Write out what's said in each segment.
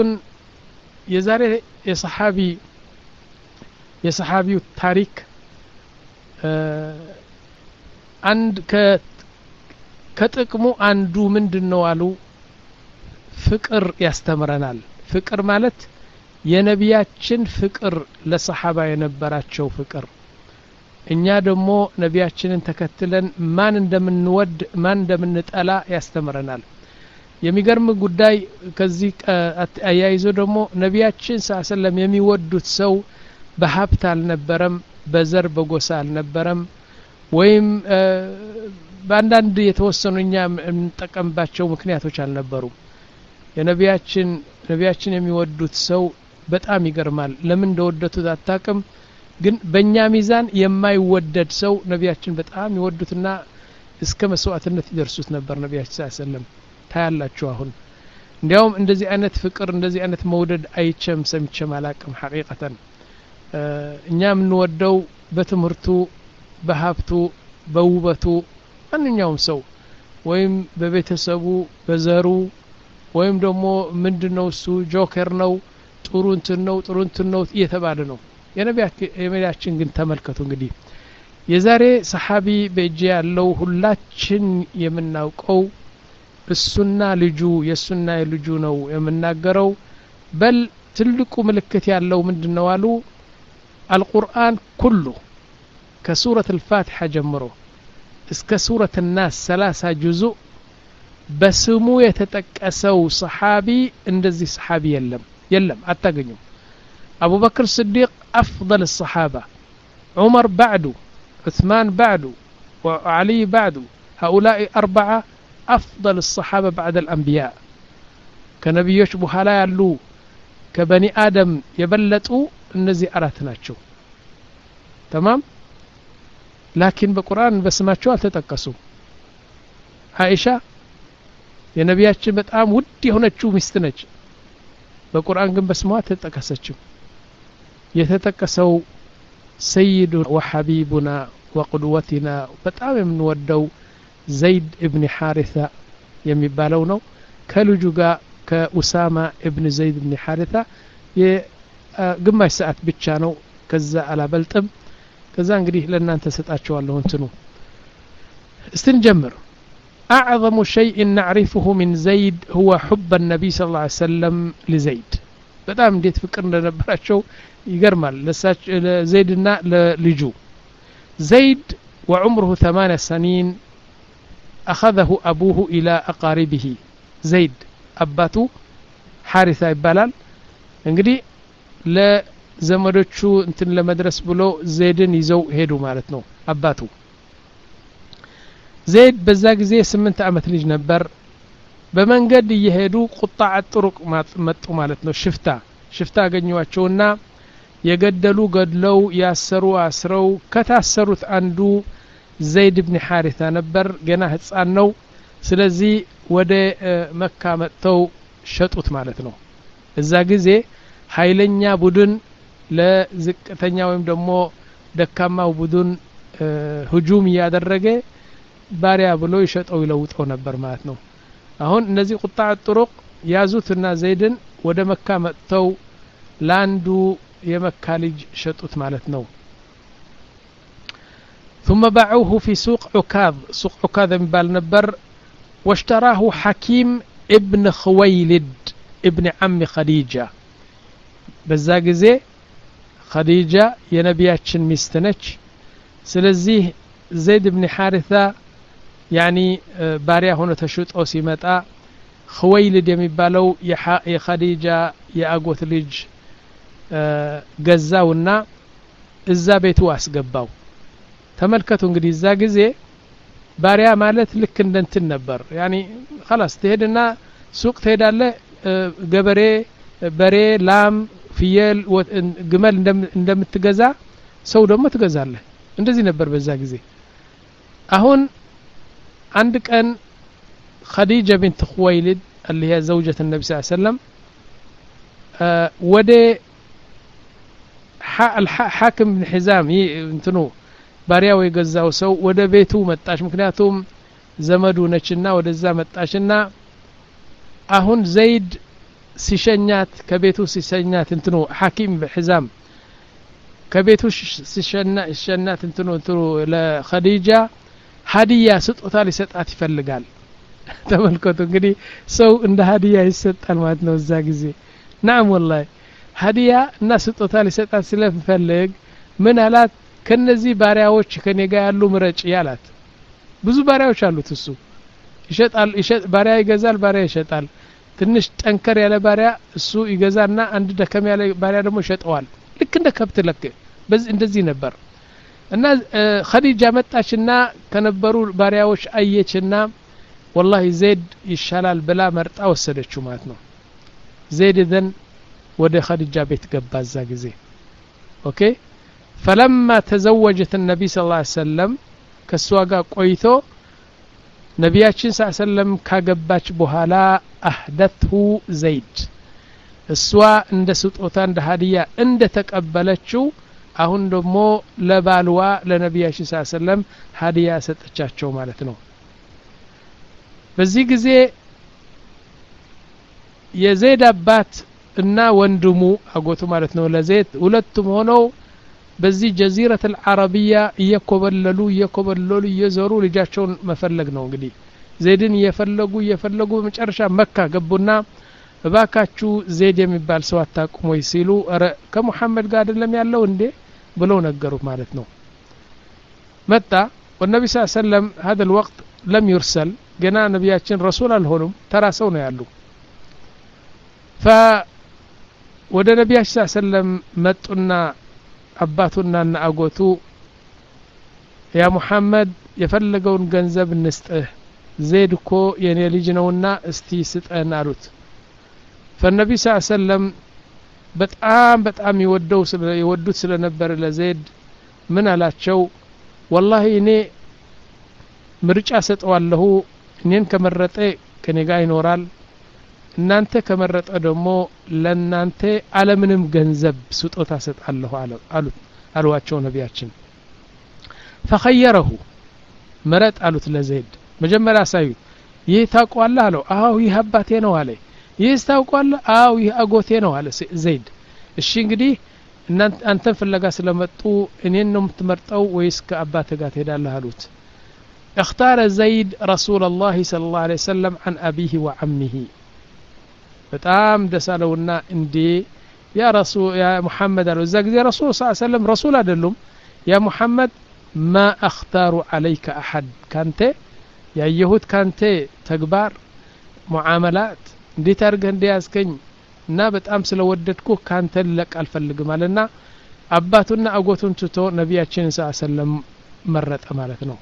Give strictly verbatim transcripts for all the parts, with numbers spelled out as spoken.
አሁን የዛሬ የሰሐቢ የሰሐቢው ታሪክ አንድ ከ ከጥቅሙ አንዱ ምንድነው አሉ ፍቅር ያስተምረናል ፍቅር ማለት የነቢያችን ፍቅር ለሰሐባ የነበራቸው ፍቅር እኛ ደግሞ ነቢያችንን ተከትለን ማን እንደምንወድ ማን እንደምንጠላ ያስተምረናል የሚገርም ጉዳይ ከዚህ አያይዞ ደግሞ ነቢያችን ሰለላሁ የሚወዱት ሰው በሀብት አልነበረም በዘር በጎሳ አልነበረም ወይም በአንዳንድ የተወሰኑኛ እንጠቀምባቸው ምክንያቶች አልነበሩም የነቢያችን ነቢያችን የሚወዱት ሰው በጣም ይገርማል ለምን እንደወደቱት አጣቀም ግን በእኛ ሚዛን የማይወደድ ሰው ነቢያችን በጣም ይወዱትና እስከ መስዋዕትነት ይደርሱት ነበር ነቢያችን ሰለላሁ ታያላችሁ አሁን እንዲያውም እንደዚህ አይነት ፍቅር እንደዚህ አይነት መውደድ አይቸም ሰምቸም አላቅም ሐቂቀተን እኛ ምንወደው በትምርቱ በሀብቱ በውበቱ ማንኛውም ሰው ወይም በቤተሰቡ በዘሩ ወይም ደግሞ ምንድነው እሱ ጆከር ነው ጥሩ እንትን ነው ጥሩ እንትን ነው እየተባለ ነው የነቢያችን ግን ተመልከቱ እንግዲህ የዛሬ ሰሐቢ በእጄ ያለው ሁላችን የምናውቀው እሱና ልጁ የሱና ልጁ ነው የምናገረው በል ትልቁ ምልክት ያለው ምንድነው አሉ القرآن كله كسورة الفاتحة جمره اسك سورة الناس ثلاثة جزء بسمو يتتكسو صحابي اندزي صحابي يلم يلم اتقنيو أبو بكر الصديق أفضل الصحابة عمر بعده عثمان بعده وعلي بعده هؤلاء أربعة أفضل الصحابة بعد الأنبياء كنبي يشبه لا يعلو كبني آدم يبلتوا እነዚህ አራት ናቸው تمام لكن በቁርአን በስማቸው አልተጠቀሱም አይሻ የነቢያችን በጣም ውድ የሆነችው ሚስት ነች በቁርአን ግን በስሟ ተጠቀሰችው የተጠቀሰው سيد وحبيبنا وقدوتنا በጣም የምንወደው ዘይድ ኢብኑ ሐሪሳ የሚባለው ነው ከልጁ ጋር ከኡሳማ ኢብኑ ዘይድ ኢብኑ ሐሪሳ ግማሽ ሰዓት ብቻ ነው ከዛ አላበልጥም ከዛ እንግዲህ ለእናንተ ሰጣቸዋለሁ እንትኑ استنجمر أعظم شيء نعرفه من زيد هو حب النبي صلى الله عليه وسلم لزيد በጣም እንዴት ፍቅር እንደነበራቸው ይገርማል ለዘይድና ለልጁ زيد وعمره ثمان سنين أخذه أبوه إلى أقاربه زيد أباته حارثة ይባላል እንግዲህ ለዘመዶቹ እንትን ለመድረስ ብሎ ዘይድን ይዘው ሄዱ ማለት ነው አባቱ ዘይድ በዛ ጊዜ ስምንት አመት ልጅ ነበር በመንገድ እየሄዱ ቁጣዕ ጥሩቅ መጡ ማለት ነው ሽፍታ ሽፍታ አገኙዋቸውና የገደሉ ገድለው ያሰሩ አስረው ከታሰሩት አንዱ ዘይድ ኢብኑ ሐሪሳ ነበር ገና ህፃን ነው ስለዚህ ወደ መካ መጥተው ሸጡት ማለት ነው እዛ ጊዜ ኃይለኛ ቡድን ለዝቅተኛ ወይም ደግሞ ደካማው ቡድን ህጁም ያደረገ ባሪያ ብሎ ይሸጠው ይለውጠው ነበር ማለት ነው አሁን እነዚህ ቁጣዕ ጥሩቅ ያዙትና ዘይድን ወደ መካ መጥተው ላንዱ የመካ ልጅ ሸጡት ማለት ነው ثم باعوه في سوق عكاظ سوق عكاظ የሚባል ነበር واشتراه حكيم ابن خويلد ابن عم خديجة በዛ ጊዜ ኸዲጃ የነቢያችን ሚስት ነች ስለዚህ ዘይድ ኢብኑ ሐሪሳ ያኒ ባሪያ ሆኖ ተሽጦ ሲመጣ ኹወይልድ የሚባለው የኸዲጃ የአጎት ልጅ ገዛውና እዛ ቤቱ አስገባው ተመልከቱ እንግዲህ እዛ ጊዜ ባሪያ ማለት ልክ እንደንትን ነበር ያኒ خلاص ትሄድና ሱቅ ትሄዳለ ገበሬ በሬ ላም ፍየል ግመል እንደምትገዛ ሰው ደግሞ ትገዛለህ እንደዚህ ነበር በዛ ጊዜ አሁን አንድ ቀን خديجة بنت خويلد اللي هي زوجة النبي صلى الله عليه وسلم ወደ حاكم بن حزام እንትኑ ባሪያው የገዛው ሰው ወደ ቤቱ መጣች ምክንያቱም ዘመዱ ነችና ወደዛ መጣችና አሁን ዘይድ ሲሸኛት ከቤቱ ሲሸኛት እንትኑ ሐኪም በሕዛም ከቤቱ ሲሸኛት እንትኑ እንትኑ ለኸዲጃ ሀዲያ ስጦታ ሊሰጣት ይፈልጋል ተመልከቱ እንግዲህ ሰው እንደ ሀዲያ ይሰጣል ማለት ነው እዛ ጊዜ نعم والله ሀዲያ እና ስጦታ ሊሰጣት ስለፈልግ ምን አላት ከነዚህ ባሪያዎች ከኔ ጋር ያሉ ምረጭ ያላት ብዙ ባሪያዎች አሉት እሱ ይሸጣል ይሸጥ ባሪያ ይገዛል ባሪያ ይሸጣል ትንሽ ጠንከር ያለ ባሪያ እሱ ይገዛና አንድ ደከም ያለ ባሪያ ደግሞ ይሸጠዋል ልክ እንደ ከብት ለክ በዚህ እንደዚህ ነበር እና ኸዲጃ መጣችና ከነበሩ ባሪያዎች አየችና والله ዘይድ ይሻላል ብላ መርጣ ወሰደችው ማለት ነው ዘይድ ዘን ወደ ኸዲጃ ቤት ገባ እዛ ጊዜ ኦኬ فلما تزوجت النبي صلى الله عليه وسلم ከሷ ጋር ቆይቶ ነቢያችን ሰለላሁ ዐለይሂ ወሰለም ካገባች በኋላ አህደቱ ዘይድ እሷ እንደ ስጦታ እንደ ሀዲያ እንደ ተቀበለችው አሁን ደግሞ ለባልዋ ለነቢያችን ሰለላሁ ዐለይሂ ወሰለም ሀዲያ ሰጠቻቸው ማለት ነው በዚህ ጊዜ የዘይድ አባት እና ወንድሙ አጎቱ ማለት ነው ለዘይድ ሁለቱም ሆነው በዚህ ጀዚረተ العربية እየኮበለሉ እየኮበለሉ እየዞሩ ልጃቸውን መፈለግ ነው እንግዲህ ዘይድን እየፈለጉ እየፈለጉ በመጨረሻ መካ ገቡና እባካችሁ ዘይድ የሚባል ሰው አታቁሙ ሲሉ አረ ከመሐመድ ጋር አይደለም ያለው እንዴ ብለው ነገሩት ማለት ነው መጣ والنبي صلى الله عليه وسلم هذا الوقت لم يرسل ገና ነብያችን ረሱል አልሆኑም ተራ ሰው ነው ያሉ ف ወደ ነብያችን ሰለላሁ ዐለይሂ ወሰለም መጡና አባቱና አጎቱ ያ መሐመድ የፈለገውን ገንዘብ እንስጥህ ዘይድ እኮ የኔ ልጅ ነውና እስቲ ስጠን አሉት فالنبي صلى الله عليه وسلم በጣም በጣም ይወደው ስለ ይወዱት ስለነበር ለዘይድ ምን አላቸው والله እኔ ምርጫ ሰጠዋለሁ እኔን ከመረጠ ከኔ ጋር ይኖራል እናንተ ከመረጠ ደግሞ ለናንተ ዓለምንም ገንዘብ ስጦታ ሰጣለሁ አሉት አሏቸው ነቢያችን فخيره መረጥ አሉት ለዘይድ መጀመሪያ ሳዩት ይህ ታውቋለህ አለው አው ይህ አባቴ ነው አለ ይህ ታውቋለህ አው ይህ አጎቴ ነው አለ ዘይድ እሺ እንግዲህ እናንተ አንተን ፍለጋ ስለመጡ እኔን ነው የምትመርጠው ወይስ ከአባቴ ጋር ትሄዳለህ አሉት اختار زيد رسول الله صلى الله عليه وسلم عن أبيه وعمه በጣም ደሳለውና እንዴ ያ ረሱል ያ መሐመድ አለው እዛ ጊዜ ረሱል ሰለላሁ ዐለይሂ ወሰለም ረሱል አይደሉም ያ መሐመድ ما اختار عليك احد ካንተ ያየሁት ካንተ ተግባር ሙዓመላት እንዴት አርገህ እንዲያስከኝ እና በጣም ስለወደድኩ ካንተ ለቅ አልፈልግም አለና አባቱና አጎቱን ትቶ ነቢያችን ሰለላሁ ዐለይሂ ወሰለም መረጠ ማለት ነው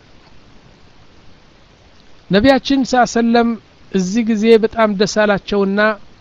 ነቢያችን ሰለላሁ ዐለይሂ ወሰለም እዚህ ጊዜ በጣም ደሳላቸውና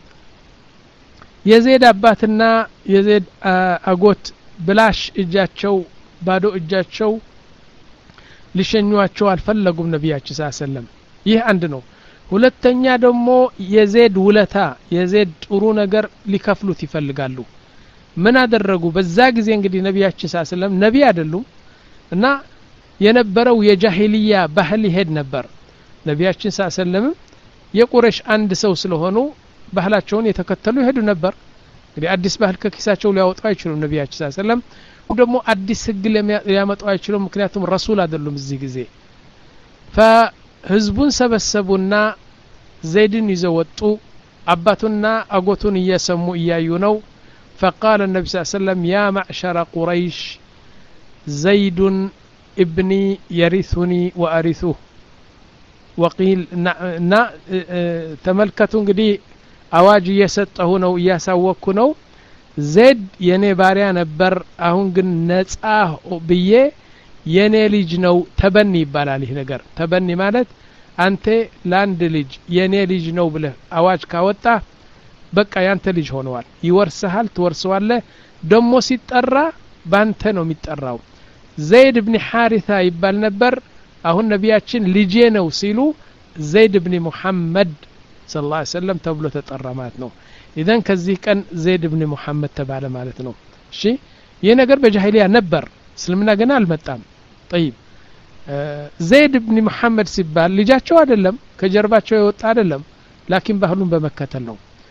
የዘይድ አባትና የዘይድ አጎት ብላሽ እጃቸው ባዶ እጃቸው ሊሸኙአቸው አልፈለጉም ነቢያችን ሰለላሁ ዐለይሂ ወሰለም ይህ አንድ ነው ሁለተኛ ደግሞ የዘይድ ውለታ የዘይድ ጥሩ ነገር ሊከፍሉት ይፈልጋሉ ምን አደረጉ በዛ ጊዜ እንግዲህ ነቢያችን ሰለላሁ ዐለይሂ ወሰለም ነብይ አይደሉም እና የነበረው የጃሂልያ ባህል ይሄድ ነበር ነቢያችን ሰለላሁ ዐለይሂ ወሰለም የቁረሽ አንድ ሰው ስለሆኑ ባህላቸውን የተከተሉ ይሄዱ ነበር እንግዲህ አዲስ ባህል ከኪሳቸው ሊያወጡ አይችሉም ነቢያችን ሰለላሁ ዐለይሂ ወሰለም ደግሞ አዲስ ህግ ሊያመጡ አይችሉም ምክንያቱም ረሱል አይደሉም እዚህ ጊዜ فህዝቡን ሰበሰቡና ዘይድን ይዘው ወጡ አባቱና አጎቱን እየሰሙ እያዩ ነው فقال النبي صلى الله عليه وسلم يا معشر قريش زيد ابني يرثني وارثه وقيل نا ተመልከቱ እንግዲህ አዋጅ እየሰጠሁ ነው እያሳወኩ ነው ዘይድ የኔ ባሪያ ነበር አሁን ግን ነጻ ብዬ የኔ ልጅ ነው ተበኒ ይባላል ይሄ ነገር ተበኒ ማለት አንተ ላንድ ልጅ የኔ ልጅ ነው ብለህ አዋጅ ካወጣ በቃ ያንተ ልጅ ሆነዋል ይወርስሃል ትወርሰዋለህ ደሞ ሲጠራ ባንተ ነው የሚጠራው ዘይድ ኢብኑ ሐሪታ ይባል ነበር አሁን ነቢያችን ልጄ ነው ሲሉ ዘይድ ኢብኑ ሙሐመድ ሰለላሁ ዐለይሂ ወሰለም ተብሎ ተጠራ ማለት ነው ኢዘን ከዚህ ቀን ዘይድ ኢብኑ ሙሐመድ ተባለ ማለት ነው እሺ ይሄ ነገር በጃሂልያ ነበር እስልምና ገና አልመጣም طيب ዘይድ ኢብኑ ሙሐመድ ሲባል ልጃቸው አይደለም ከጀርባቸው የወጣ አይደለም ላኪን ባህሉን በመከተል ነው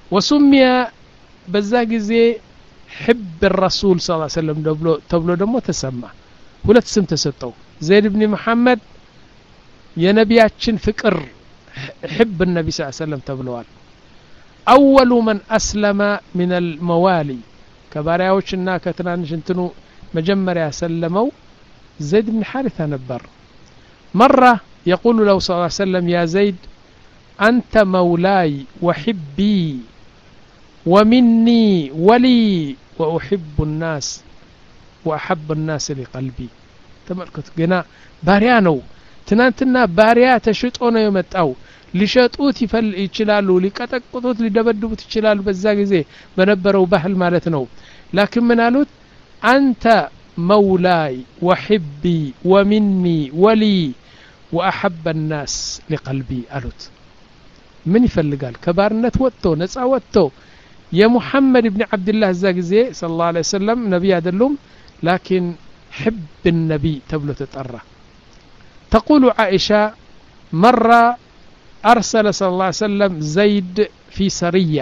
وسمي በዛጊዜ حب الرسول صلى الله عليه وسلم ተብሎ ተብሎ ደግሞ ተሰማ ሁለት ስም ተሰጠው ዘይድ ኢብኑ መሐመድ የነቢያችን ፍቅር حب النبي صلى الله عليه وسلم ተብለዋል أول من أسلم من الموالي ከባሪያዎችና ከትናንሽ እንትኑ መጀመሪያ ሰለመው زيد بن حارثة نبر مرة يقول له صلى الله عليه وسلم يا زيد أنت مولاي وحبي ومني ولي وأحب الناس وأحب الناس لقلبي تملكت جنا باريانو تنانتنا باريا تشطو ነው የመጣው ሊሸጡት ይፈል ይችላሉ ሊቀጠቅጡት ሊደበድቡት ይችላሉ በዛ ጊዜ በነበረው ባህል ማለት ነው لكن من قالوا أنت مولاي وحبي ومني ولي وأحب الناس لقلبي قالوا من يفلقال كبارنت وطو نصا وطو يا محمد بن عبد الله الزاغزي صلى الله عليه وسلم نبي يدلهم لكن حب النبي تبلو تطرى تقول عائشة مرة أرسل صلى الله عليه وسلم زيد في سرية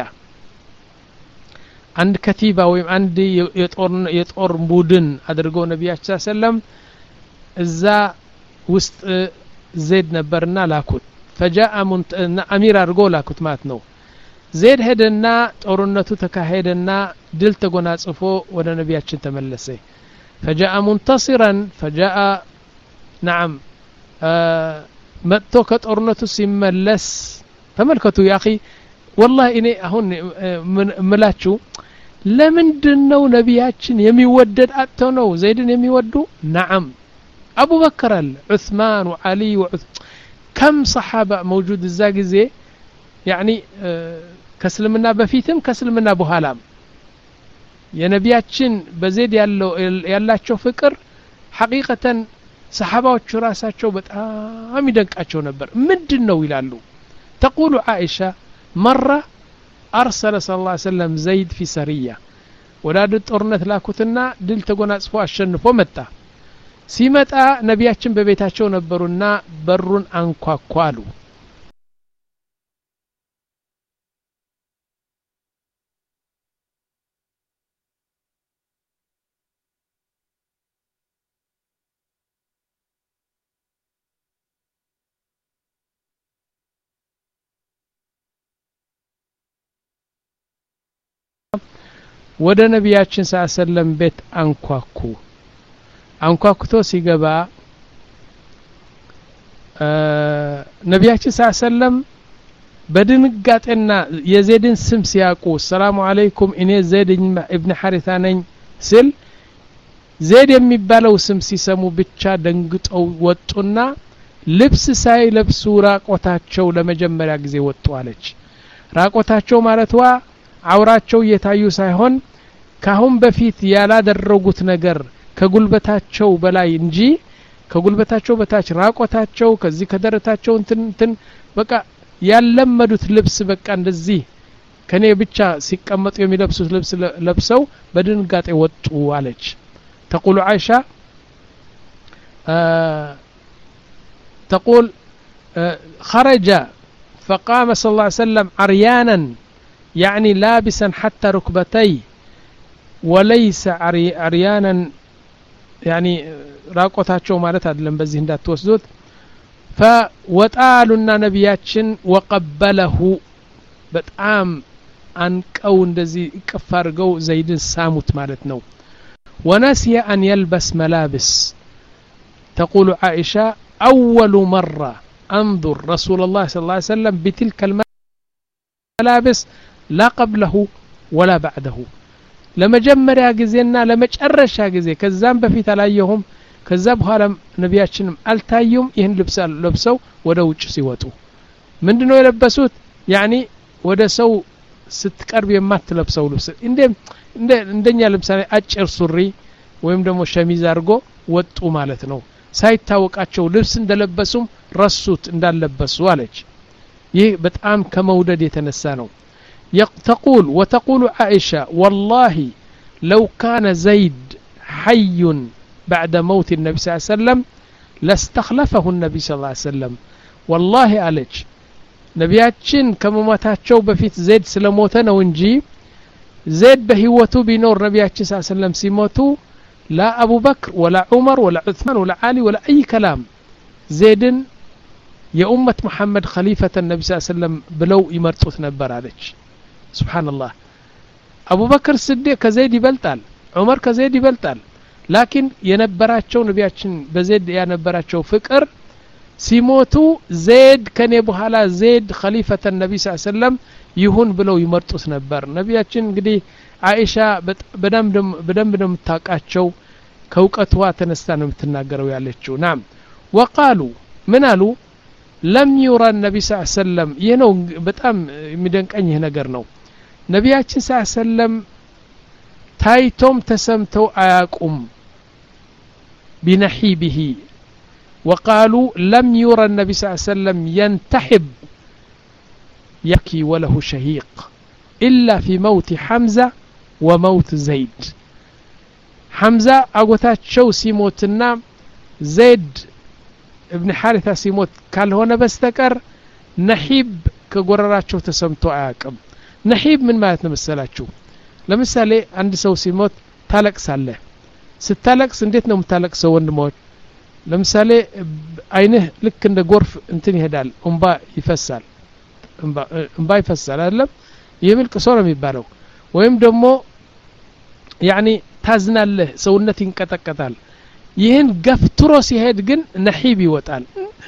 عند كتيبة ويم عند يطور يطور بودن أدرجو النبي صلى الله عليه وسلم إذا وست زيد نبرنا لاكوت فجاء منت... أمير أرجو لاكوت ماتنو زيد هدنا طورنتو تكهدنا دل تغنا صفو ودا نبياتشن تملسي فجاء منتصرا فجاء نعم آه متو كطورنتو سيملس تملكتوا يا اخي والله اني هون ملاچو لمندنو نبياتشن يميودد اتو نو زيدن يميودو نعم ابو بكر عثمان وعلي وعث كم صحابه موجود الزاغزي يعني آه كسلمنا بفيتم كسلمنا بوهالام የነቢያችን በዘይድ ያለው ያላቸው ፍቅር حقيقة صحابዎቹ ራሳቸው በጣም ይደንቃቸው ነበር ምንድነው ይላሉ تقول عائشة مرة أرسل صلى الله عليه وسلم زيد في سرية ወላድ ጦርነት ላኩትና ድል ተጎናጽፎ አሸንፎ መጣ ሲመጣ ነቢያችን በቤታቸው ነበሩና በሩን አንኳኳሉ ወደ ነቢያችን ሰለላሁ ቤት አንኳኩ አንኳኩቶ ሲገባ ነቢያችን ሰለላሁ በድንጋጤና የዘይድን ስም ሲያቁ ሰላም አለይኩም እኔ ዘይድ ኢብኑ ሐሪታ ነኝ ስል ዘይድ የሚባለው ስም ሲሰሙ ብቻ ደንግጠው ወጡና ልብስ ሳይለብሱ ራቆታቸው ለመጀመሪያ ጊዜ ወጡ አለች ራቆታቸው ማለትዋ አውራቸው የታዩ ሳይሆን ካሁን በፊት ያላደረጉት ነገር ከጉልበታቸው በላይ እንጂ ከጉልበታቸው በታች ራቆታቸው ከዚህ ከደረታቸው እንትን እንትን በቃ ያለመዱት ልብስ በቃ እንደዚህ ከኔ ብቻ ሲቀመጡ የሚለብሱት ልብስ ለብሰው በድንጋጤ ወጡ አለች تقول عائشة آه تقول آه خرج فقام صلى الله عليه وسلم عريانا يعني لابسا حتى ركبتيه وليس عري عريانا يعني راقوتاچو ማለት አይደለም በዚህ እንዳትወስዱት فوطالنا نبياتችን وقبله በጣም አንቀው እንደዚህ ይቀፋርገው ዘይድን ሳሙት ማለት ነው ونسي أن يلبس ملابس تقول عائشة أول مرة أنظر رسول الله صلى الله عليه وسلم بتلك الملابس لا قبله ولا بعده لما جمريا غزينا لما ጨረሻ ጊዜ ከዛም በፊት አላየሁም ከዛ በኋላ ነቢያችንም አልታዩም ይህን ልብስ ለብሰው ወደ ውጭ ሲወጡ ምንድነው የለበሱት يعني ወደ ሰው ስትቀርብ የማትለብሰው ልብስ እንደ እንደኛ ለምሳሌ አጭር ሱሪ ወይም ደግሞ ሸሚዝ አርጎ ወጡ ማለት ነው ሳይታወቃቸው ልብስ እንደለበሱም ረሱት እንዳለበሱ አለች ይህ በጣም ከመውደድ የተነሳ ነው تقول وتقول عائشة والله لو كان زيد حي بعد موت النبي صلى الله عليه وسلم لاستخلفه النبي صلى الله عليه وسلم والله عليك ነቢያችን ከመሞታቸው በፊት ዘይድ ስለሞተ ነው እንጂ ዘይድ በህይወቱ ቢኖር ነቢያችን ሰለላሁ ዐለይሂ ወሰለም ሲሞቱ لا أبو بكر ولا عمر ولا عثمان ولا علي ولا أي كلام زيدن يا أمة محمد خليفة النبي صلى الله عليه وسلم بلو يمرطوت نبر عليك سبحان الله أبو بكر الصديق كزيد يبلطال عمر كزيد يبلطال لكن ينبراتشو نبياتشن بزيد ينبراتشو فكر سيموتو زيد كان يبوهالا زيد خليفة النبي صلى الله عليه وسلم يهون بلو يمرطوت نبر نبياتشن قدي عائشة بدم بدم بدم بدم تاقاتشو كوكتوا تنستا ነው የምትናገረው ያለችው نعم وقالوا من قالوا لم يرى النبي صلى الله عليه وسلم ይሄ ነው በጣም የሚደንቀኝ ይሄ ነገር ነው ነብያችን ሰለላሁ ዐለይሂ ወሰለም ታይቶም ተሰምተው አያቁም بنحيبه وقالوا لم يرى النبي صلى الله عليه وسلم ينتحب يبكي وله شهيق إلا في موت حمزة وموت زيد حمزة أقوتاتشو سيموتنا زيد ابن حارثة سيموت قال هنا بستكر نحيب كقرراتشو تسمتو عاكم نحيب من ما يتنمسلاتشو لمثالي عند سو سيموت تالك ساله ستالك سنديتنا متالك سو وندموت لمثالي عينه لك عند غرف انتني هدال انبا يفسال انبا, انبا يفسال أعلم يملك صورة ميبالو ويم دمو يعني تازناله سونة ينكتكتال ይህን ገፍትሮ ሲሄድ ግን ነሂብ ይወጣል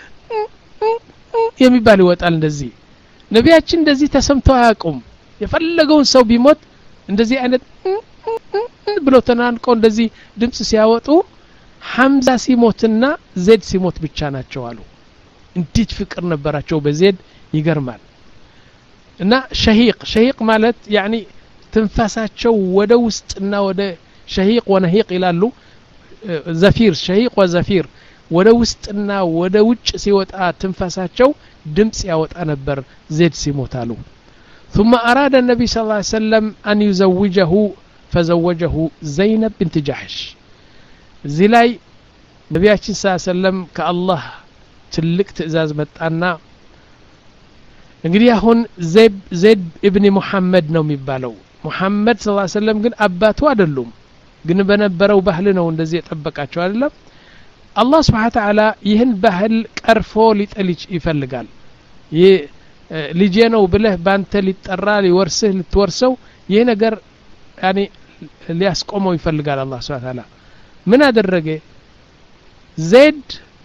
የሚባል ይወጣል እንደዚህ ነቢያችን እንደዚህ ተሰምተው አያውቁም የፈለገውን ሰው ቢሞት እንደዚህ አይነት ብሎ ተናንቀው እንደዚህ ድምጽ ሲያወጡ ሐምዛ ሲሞትና ዘይድ ሲሞት ብቻ ናቸው አሉ እንዴት ፍቅር ነበራቸው በዘይድ ይገርማል እና ሸሂቅ ሸሂቅ ማለት ያኒ ትንፋሳቸው ወደ ውስጥና ወደ ሸሂቅ ወነሂቅ ይላሉ زفير شهيق وزفير ወደ ውስጥና ወደ ውጭ ሲወጣ ትንፋሳቸው ድምጽ ያወጣ ነበር زيد ሲሞታሉ ثم أراد النبي صلى الله عليه وسلم أن يزوجه فزوجه زينب بنت جحش زلاي نبياتنا صلى الله عليه وسلم كالله تلك تئزاز መጣና እንግዲህ አሁን ዘይድ ዘይድ ኢብኑ ሙሐመድ ነው የሚባለው ሙሐመድ ሰለላሁ ዐለይሂ ወሰለም ግን አባቱ አይደሉም ግን በነበረው ባህል ነው እንደዚህ የጠበቃቸው አይደለም አላህ Subhanahu Ta'ala ይህን ባህል ቀርፎ ሊጠልጭ ይፈልጋል ይህ ልጄ ነው ብለህ ባንተ ሊጠራ ሊወርስህ ልትወርሰው ይህ ነገር ያኒ ሊያስቆመው ይፈልጋል አላህ Subhanahu Ta'ala ምን አደረገ ዘይድ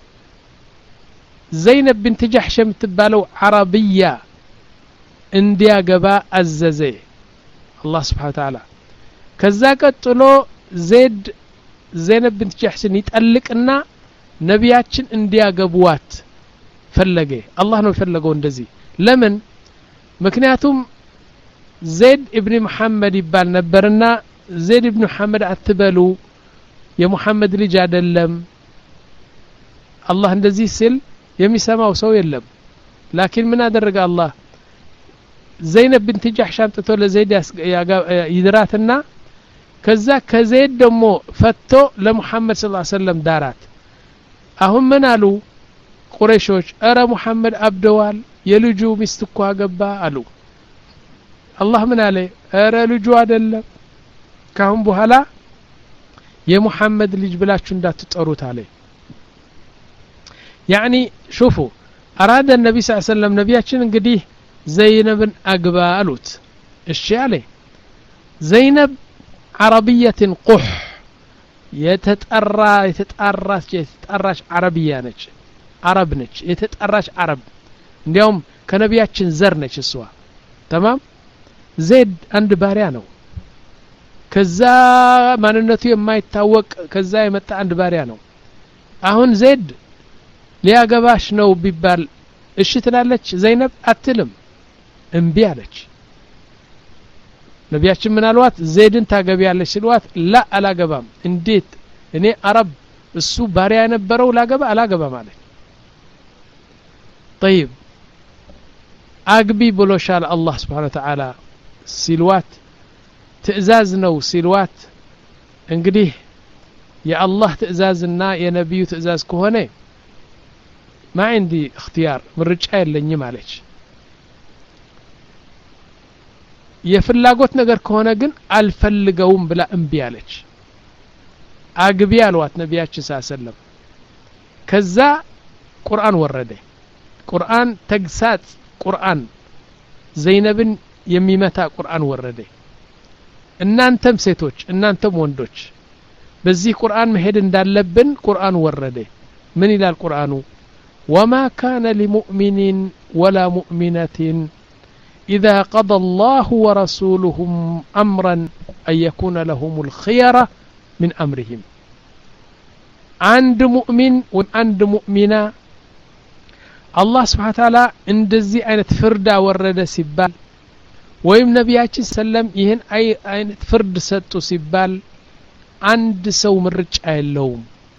ዘይነብ ቢንት ጀህሽ የምትባለው አረብያ እንዲያገባ አዘዘ አላህ Subhanahu Ta'ala ከዛ ቀጥሎ زيد زينب بنت جحش يطلقنا ነቢያችን እንዲያገቡዋት ፈለገ አላህ ነው ፈለገው እንደዚህ ለምን ምክንያቱም ዘይድ ኢብኑ መሐመድ ይባል ነበርና ዘይድ ኢብኑ መሐመድ አትበሉ የሙሐመድ ልጅ አይደለም አላህ እንደዚህ ሲል የሚሰማው ሰው የለም ላኪን ምን አደረገ አላህ ዘይነብ بنت جحش አምጥቶ ለዘይድ ይድራትና ከዛ ከዘይድ ደሞ ፈቶ ለሙሐመድ ሰለላሁ ዐለይሂ ወሰለም ዳራት አሁን ምን አሉ ቁረይሾች አረ ሙሐመድ አብደዋል የልጁ ሚስት እኮ አገባ አሉ አላህ ምን አለ አረ ልጁ አይደለም ካሁን በኋላ የሙሐመድ ልጅ ብላችሁ እንዳትጠሩት አለ يعني شوفوا أراد النبي صلى الله عليه وسلم نبياتችን እንግዲህ ዘይነብን አግባ አሉት እሺ አለ ዘይነብ عربية قح يتطرى يتطراش يتطراش عربية ነች عرب ነች يتطراش عرب እንዲያውም ከነቢያችን ዘር ነች እሷ تمام زيد አንድ ባሪያ ነው ከዛ ማንነቱ የማይታወቅ ከዛ የመጣ አንድ ባሪያ ነው አሁን ዘይድ ሊያገባሽ ነው ቢባል እሺ ትላለች ዘይነብ አትልም እምቢ አለች ነቢያችን ምን አሏት ዘይድን ታገቢያለሽ ሲሏት ላ አላገባም እንዴት እኔ አረብ እሱ ባሪያ የነበረው ላገባ አላገባ ማለት طيب አግቢ ብሎሻል አላህ Subhanahu Wa Ta'ala ሲልዋት ትእዛዝ ነው ሲልዋት እንግዲህ የአላህ ትእዛዝና የነብዩ ትእዛዝ ከሆነ ما عندي اختيار ምርጫ የለኝም አለች የፍላጎት ነገር ከሆነ ግን አልፈልገውም ብላ እምቢ አለች አግቢ አልዋት ነብያችን ሰለላሁ ከዛ ቁርአን ወረደ ቁርአን ተግሳጽ ቁርአን ዘይነብን የሚመታ ቁርአን ወረደ እናንተም ሴቶች እናንተም ወንዶች በዚህ ቁርአን መሄድ እንዳለብን ቁርአን ወረደ ምን ይላል ቁርአኑ وما كان لمؤمن ولا مؤمنة إذا قضى الله ورسوله أمرا أن يكون لهم الخيرة من أمرهم عند مؤمن وعند مؤمنة الله سبحانه وتعالى እንደዚህ አይነት ፍርድ ወረደ ሲባል ወይም ነብያችን ሰለም ይሄን አይ አይነት ፍርድ ሰጡ ሲባል አንድ ሰው ምርጫ የለውም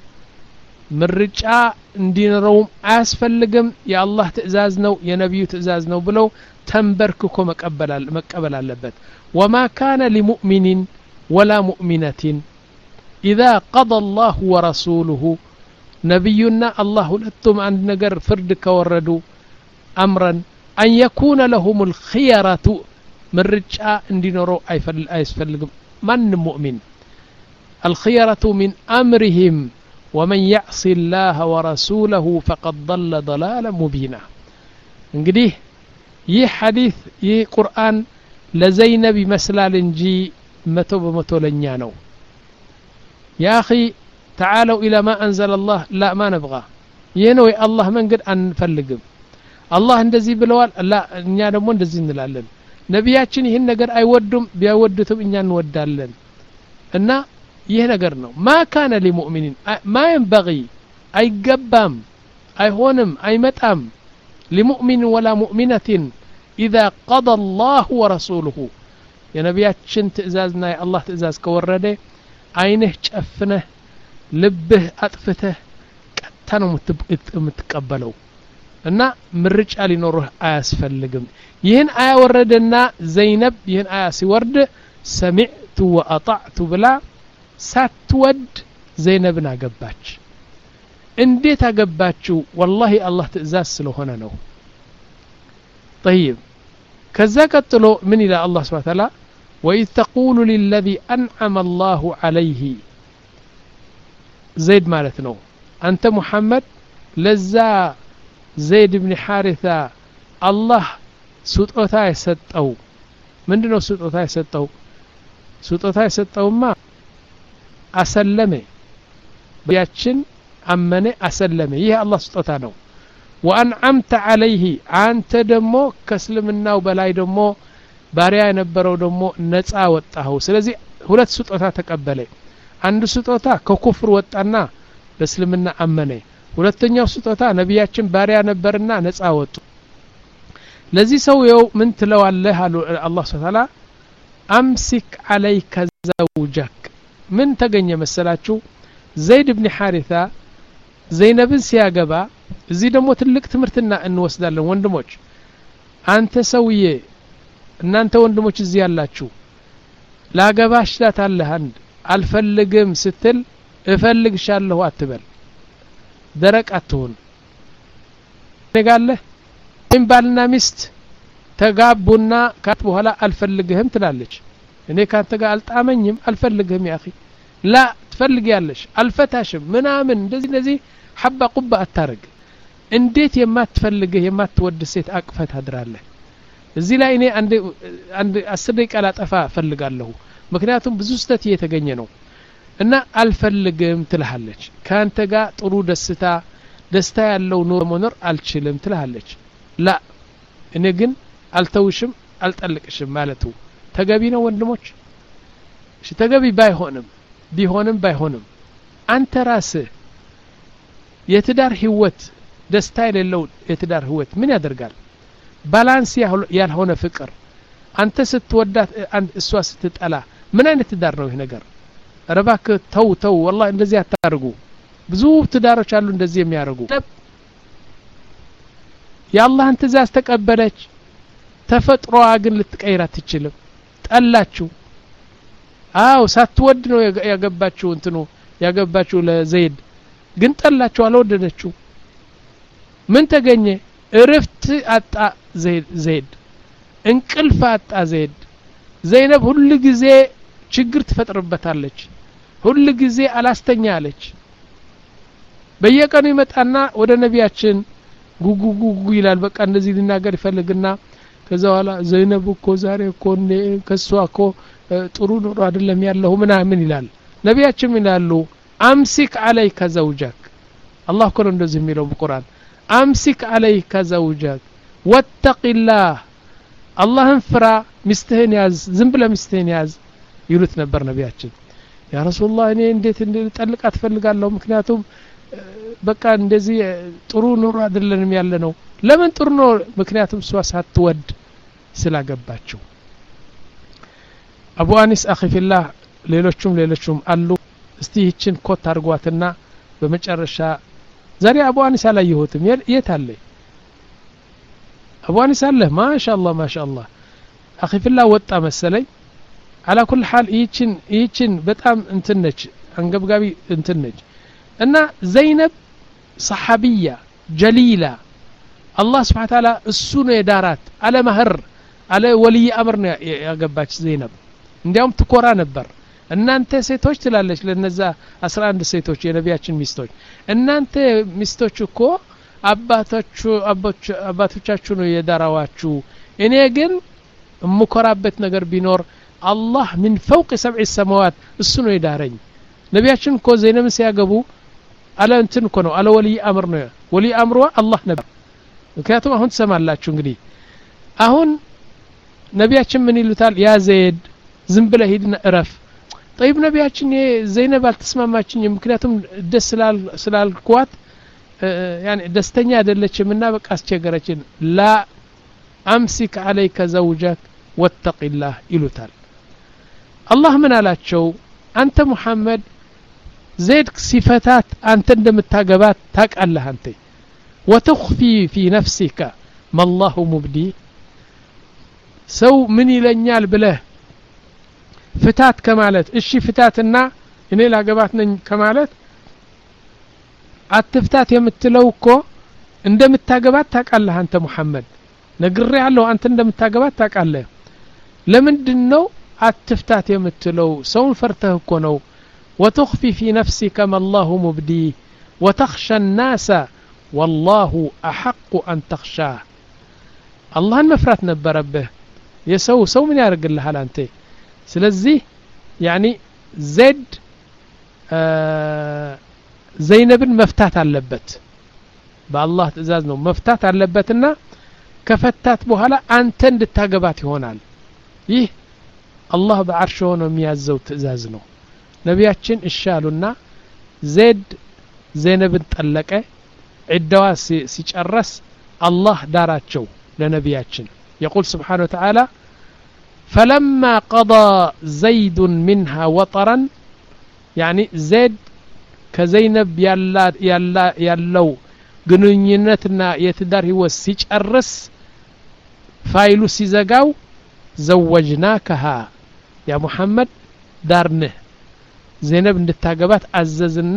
ምርጫ እንዲኖረውም አያስፈልግም የአላህ ትእዛዝ ነው የነብዩ ትእዛዝ ነው ብለው ተንበርክኮ መቀበል መቀበል አለበት وما كان لمؤمن ولا مؤمنة إذا قضى الله ورسوله نبينا الله لتم عند نجر فرد كوردوا أمرا أن يكون لهم الخيرة من رجاء اندينورو أيسفلقم من مؤمن الخيرة من أمرهم ومن يعص الله ورسوله فقد ضل ضلالا مبينا انقديه يه حديث يه قرآن لزينب مسلال انجي متو بمتو لنيانو يا أخي تعالوا إلى ما أنزل الله لا ما نبغى ينوي الله من قد أنفلقم الله اندزي بلوال لا نيانا مو اندزي نلالن نبياتشن يهن نقر أي ودهم بيودتهم إنيان ودالن إنا ይሄ ነገር ነው ما كان لمؤمن ما ينبغي አይገባም አይሆንም አይመጣም لمؤمن ولا مؤمنة إذا قضى الله ورسوله የነብያችን ትእዛዝና የአላህ ትእዛዝ ከወረደ አይነህ ጨፍነህ ልብህ አጥፍተህ ቀጥታ ነው የምትቀበለው እና ምርጫ ሊኖርህ አያስፈልግም ይህን አያ ወረደና ዘይነብ ይህን አያ ሲወርድ سمعت وأطعت ብላ ሳትወድ ዘይነብን አገባች እንዴት አገባችው والله الله ትእዛዝ ስለሆነ ነው طيب ከዛ ቀጥሎ ምን ይላል አላህ Subhanahu Wa Ta'ala وإذ تقول للذي أنعم الله عليه زيد ማለት ነው አንተ ሙሐመድ ለዛ ዘይድ ኢብኑ ሐሪሳ አላህ ስጦታ የሰጠው ምንድነው ስጦታ የሰጠው ስጦታ የሰጠውማ አሰለመ በያችን አመነ አሰለመ ይሄ አላህ ስጦታ ነው ወአንዓምተ عليه አንተ ደሞ ከእስልምናው በላይ ደሞ ባሪያ የነበረው ደሞ ነፃ ወጣው ስለዚህ ሁለት ስጦታ ተቀበለ አንዱ ስጦታ ከኩፍር ወጣና በእስልምና አመነ ሁለተኛው ስጦታ ነብያችን ባሪያ ነበርና ነፃ ወጡ ለዚህ ሰው ይው ምን ትለዋለህ አሉ አላህ Subhanahu አምሲክ عليك زوجك ምን ተገኘ መሰላችሁ ዘይድ ኢብኑ ሐሪሳ ዘይነብን ሲያገባ እዚህ ደግሞ ትልቅ ትምርትና እንወስዳለን ወንድሞች አንተ ሰውዬ እናንተ ወንድሞች እዚህ ያላችሁ ላገባሽ ታታለህ አንድ አልፈልግም ስትል እፈልግሻለሁ አትበል ደረቅ አትሁን ነገአለህ እንባልና ሚስት ተጋቡና ካት በኋላ አልፈልግህም ትላለች እኔ ካንተ ጋር አልጣመኝም አልፈልግህም ያኺ ላ ትፈልጊያለሽ አልፈታሽም ምናምን እንደዚህ እንደዚህ ሐባ ቁባ አታርግ እንዴት የማትፈልግህ የማትወድ ሴት አቅፈት አድራለህ እዚህ ላይ እኔ አንድ አንድ አስር ደቂቃ ላጠፋ ፈልጋለሁ ምክንያቱም ብዙ ስተት እየተገኘ ነው እና አልፈልግም ትልሃለች ካንተ ጋር ጥሩ ደስታ ደስታ ያለው ኑሮ መኖር አልችልም ትልሃለች ላ እኔ ግን አልተውሽም አልጠልቅሽም ማለቱ ተገቢ ነው ወንድሞች እሺ ተገቢ ባይሆንም ቢሆንም ባይሆንም አንተ ራስህ የትዳር ህይወት ደስታ የሌለው የትዳር ህይወት ምን ያደርጋል ባላንስ ያልሆነ ፍቅር አንተ ስትወዳት እሷ ስትጠላ ምን አይነት ትዳር ነው ይሄ ነገር ረባክ ተው ተው والله እንደዚህ አታርጉ ብዙ ትዳሮች አሉ እንደዚህ የሚያርጉ የአላህን ትእዛዝ ተቀበለች ተፈጥሮዋ ግን ልትቀይር አትችልም ጠላችሁ አው ሳትወድ ነው ያገባችሁ እንትኑ ያገባችሁ ለዘይድ ግን ጠላችሁ አልወደደችው ምን ተገኘ እርፍት አጣ ዘይድ ዘይድ እንቅልፍ አጣ ዘይድ ዘይነብ ሁሉ ጊዜ ችግር ትፈጥርበታለች ሁሉ ጊዜ አላስተኛ አለች በየቀኑ ይመጣና ወደ ነቢያችን ጉጉጉጉ ይላል በቃ እንደዚህ ሊናገር ይፈልግና ከዛ በኋላ ዘይነብ እኮ ዛሬ እኮ ከሷ እኮ ጥሩ ኑሮ አይደለም ያለው ምናምን ይላል ነቢያችን ምን ይላሉ አምሲክ አለይከ ዘውጀክ አላህ እኮ ነው እንደዚህ የሚለው በቁርአን አምሲክ አለይከ ዘውጀክ ወተቂላህ አላህን ፍራ ሚስትህን ያዝ ዝም ብለህ ሚስትህን ያዝ ይሉት ነበር ነቢያችን ያ ረሱላህ እኔ እንዴት እንድጠልቃት ፈልጋለሁ ምክንያቱም በቃ እንደዚህ ጥሩ ኑሮ አይደለም ያለ ነው ለምን ጥሩ ነው ምክንያቱም እሷ ሳትወድ ስላገባቸው አቡ አኒስ አኺፊላህ ሌሎቹም ሌሎቹም አሉ እስቲ ይችን ኮት አርጓትና በመጨረሻ ዛሬ አቡ አኒስ አላየሁትም የት አለ አቡ አኒስ አለ ማሻአላህ ማሻአላህ አኺፊላህ ወጣ መሰለኝ على كل حال ይችን ይችን በጣም እንትነች አንገብጋቢ እንትነች እና ዘይነብ صحابيه جليله الله سبحانه وتعالى እሱ ነው የዳራት አለ መህር አለ ወልይ አምር ነው ያገባች ዘይነብ እንዲያውም ትኮራ ነበር እናንተ ሴቶች ትላለች ለነዛ አስራ አንድ ሴቶች የነቢያችን ሚስቶች እናንተ ሚስቶች እኮ አባቶቹ አባቶቻችሁ ነው የዳራዋችሁ እኔ ግን እምኮራበት ነገር ቢኖር الله من فوق سبع السماوات እሱ ነው የዳረኝ ነቢያችን እኮ ዘይነብ ሲያገቡ አለ እንትን እኮ ነው አለ ወልይ አምር ነው ወልይ አምሩ አላህ ነበር ምክንያቱም አሁን ተሰማላችሁ እንግዲህ አሁን ነቢያችን ምን ይሉታል ያ ዘይድ ዝም ብለህ ሂድና እረፍ طيب ነቢያችን ዘይነብ አልተስማማችኝ ምክንያቱም ደስ ስላል ስላልኳት يعني ደስተኛ አይደለችምና በቃ አስቸገረችን ላ አምሲክ عليك زوجك واتق الله ይሉታል الله من አላቸው አንተ ሙሐመድ ዘይድ ሲፈታት አንተ እንደምታገባት ታውቃለህ አንተ وتخفي في نفسك ما الله مبدي ሰው ምን ይለኛል ብለህ ፍታት ከማለት እሺ ፍታትና እኔ ላገባት ነኝ ከማለት አትፍታት የምትለው እኮ እንደምታገባት ታውቃለህ አንተ ሙሐመድ ነግሬሃለሁ አንተ እንደምታገባት ታውቃለህ ለምንድነው አትፍታት የምትለው ሰውን ፈርተህ እኮ ነው وتخفي في نفسك ما الله مبدي وتخشى الناس والله أحق أن تخشاه الله مفرات نبربه يسو سو من يارق الله أنت سلزي يعني زد آه زينب مفتات اللبت بالله تزازنو مفتات اللبتنا كفتات بوهلا أنت اندتاقبات هونال يه الله بعرشه ነው የሚያዘው ትእዛዝ ነው ነቢያችን እሻሉና ዘይድ ዘይነብን ጠለቀ ዒዳዋ ሲጨርስ አላህ ዳራቸው ለነቢያችን يقول سبحانه وتعالى فلما قضى زيد منها وطرا يعني زيد كزينب يلا يلا يلو ግንኙነትና የትዳር ህይወት ሲጨርስ ፋይሉ ሲዘጋው زوجناكها يا محمد دارنه زينب እንድታገባት አዘዝና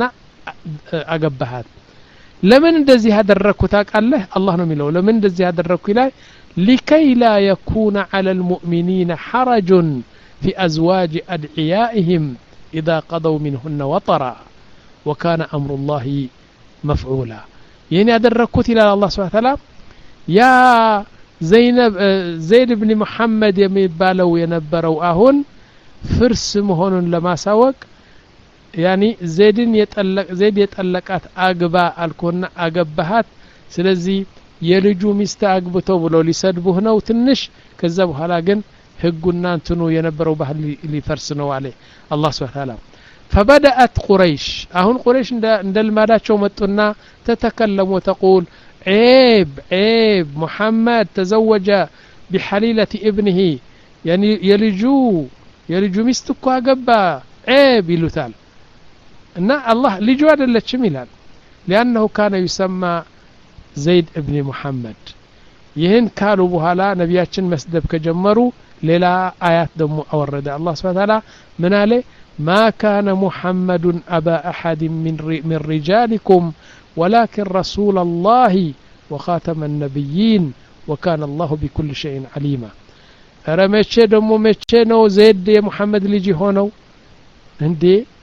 አገባሃት ለምን እንደዚህ ያደረኩ ታውቃለህ አላህ ነው የሚለው ለምን እንደዚህ ያደረኩ ይላል لكي لا يكون على المؤمنين حرج في أزواج أدعيائهم إذا قضوا منهن وطرا وكان أمر الله مفعولا يعني ያደረኩት ይላል አላህ Subhanahu Wa Ta'ala يا زينب زيد بن محمد የሚባለው የነበረው አሁን ፍርስ መሆኑን ለማሳወቅ يعني زيدን የጠለቅ زيد የጠለቃት አግባ አልኮና አገባሃት ስለዚህ የልጁ ሚስት አግብቶ ብሎ ሊሰድቡህ ነው ትንሽ ከዛ በኋላ ግን ህጉና እንትኑ የነበረው ባህል ሊፈርስ ነው አለ አላህ Subhanahu Wa Ta'ala فبدأت قريش አሁን قريش እንደልማዳቸው መጡና ተተከለሙ وتقول عيب عيب محمد تزوج بحليلة ابنه يعني يلجو يلجو مستكو أقبا عيب يلوتال إن الله لجو هذا اللي لأنه كان يسمى زيد ابن محمد يهن كانوا بهلا نبياتشن مسدب كجمروا للا آيات دمو أورد الله سبحانه وتعالى من عليه ما كان محمد أبا أحد من, من رجالكم ولكن رسول الله وخاتم النبيين وكان الله بكل شيء عليما ረመቼ ደሞ መቼ ነው ዘይድ የሙሐመድ ልጅ ሆነው እንዴ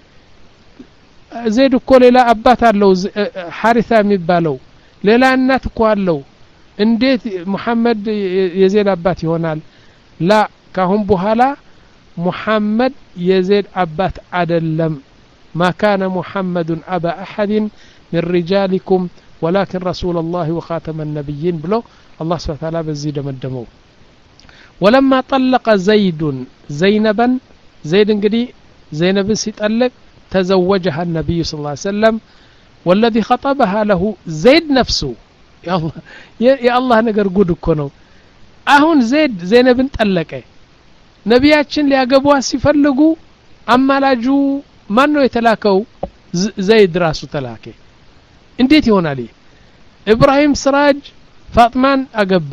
ዘይድ እኮ ሌላ አባት አለው ሐሪሳ የሚባለው ሌላ እናት እኮ አለው እንዴት ሙሐመድ የዘይድ አባት ይሆናል ላ ካሁን በኋላ ሙሐመድ የዘይድ አባት አይደለም ما كان محمد أبا أحد من رجالكم ولكن رسول الله وخاتم النبيين بلو الله سبحانه وتعالى بزيد مدمو ولما طلق زيد زينبا زيد انقدي زينب سيطلق تزوجها النبي صلى الله عليه وسلم والذي خطبها له زيد نفسه يا الله يا الله نقر قد كنو اهون زيد زينب طلقه نبياتشن لياقبوا سيفلقوا اما لاجو ማን ነው የተላከው ዘይድ ራሱ ተላከ እንዴት ይሆናል ኢብራሂም ስራጅ ፋጥማን አገባ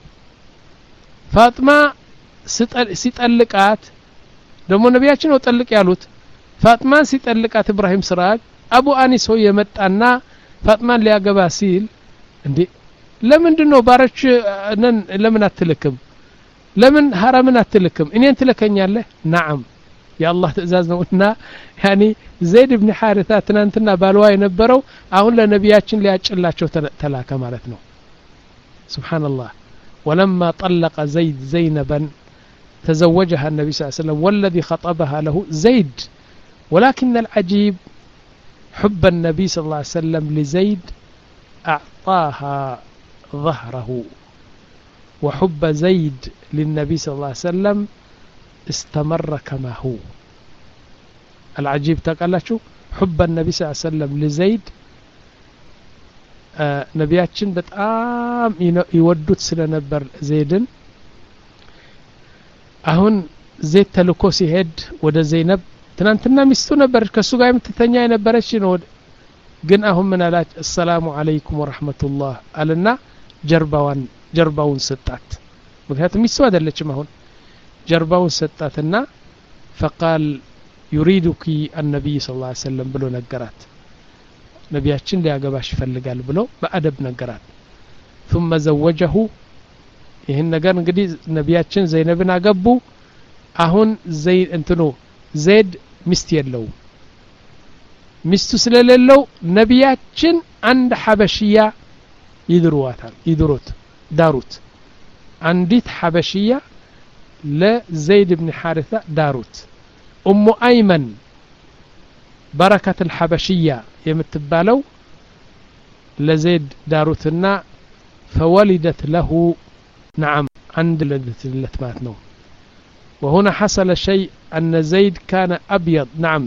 ፋጥማ ሲጠልቃት ደሞ ነብያችን ነው ጠልቅ ያሉት ፋጥማን ሲጠልቃት ኢብራሂም ስራጅ አቡ አኒስ ሆይ የመጣና ፋጥማን ሊያገባ ሲል እንዴ ለምንድነው ባረች ነን ለምን አትልክም ለምን ሐራምን አትልክም እኔን ትልከኛለህ ነዓም يا الله تأزاز نونا يعني زيد بن حارثة تنانتنا بالواي نبرو أهون لنبياتشن ليأجلاتشو تلاك مالتنا سبحان الله ولما طلق زيد زينبا تزوجها النبي صلى الله عليه وسلم والذي خطبها له زيد ولكن العجيب حب النبي صلى الله عليه وسلم لزيد أعطاها ظهره وحب زيد للنبي صلى الله عليه وسلم استمر كما هو العجيب تقالاتشو حب النبي صلى الله عليه وسلم لزيد آه نبياتشن بتقام يودوت سلنبر زيدن اهون زيد تلكو سيهد ودا زينب تنانتنا مستو نبر كسو غاي متتنيا ينبرش نو ግን አሁን ምን አላች السلام عليكم ورحمه الله አለና ጀርባዋን ጀርባውን ሰጣት ምክንያቱም ሚስቱ አይደለችም አሁን جرباون ستاتنا فقال يريدك النبي صلى الله عليه وسلم بلو نقرات نبياتشن لياقباش فلقال بلو بأدب نقرات ثم زوجه يهن نقر نقدي نبياتشن زينبنا قبو اهون زيد انتنو زيد مستيلو مستو سلاللو نبياتشن عند حبشية يدرواتها يدروت داروت عنديت حبشية لزيد بن حارثة داروت أم أيمن بركة الحبشية يمتبالو لزيد داروتنا فولدت له نعم عند لدت اللتماتنو وهنا حصل شيء أن زيد كان أبيض نعم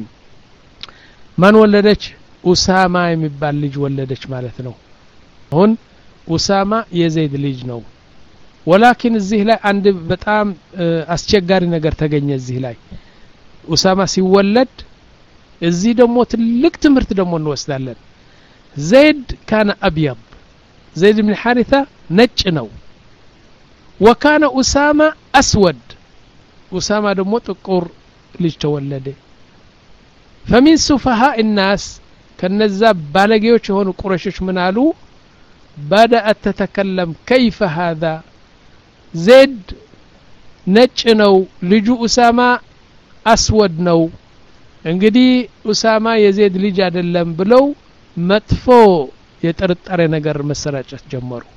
من ولدش أسامة يمبال لج ولدش مالتنو هون أسامة يزيد لجنو ولكن الزيه لا عند بتام أسجاري نجار تجني الزيه لا أسامة سيولد الزي دمو تلك تمرت دمو نوسدالن زيد كان أبيض زيد بن حارثة نجنو وكان أسامة أسود أسامة دمو تقر ليش تولده فمن سفهاء الناس كالنزاب بالغيوش هون قرشش منالو بدأت تتكلم كيف هذا زيد نجنو لجو أسامة أسود نو انقدي أسامة يزيد لج عدلم بلو مدفو يترطر نجر مسراجة جمرو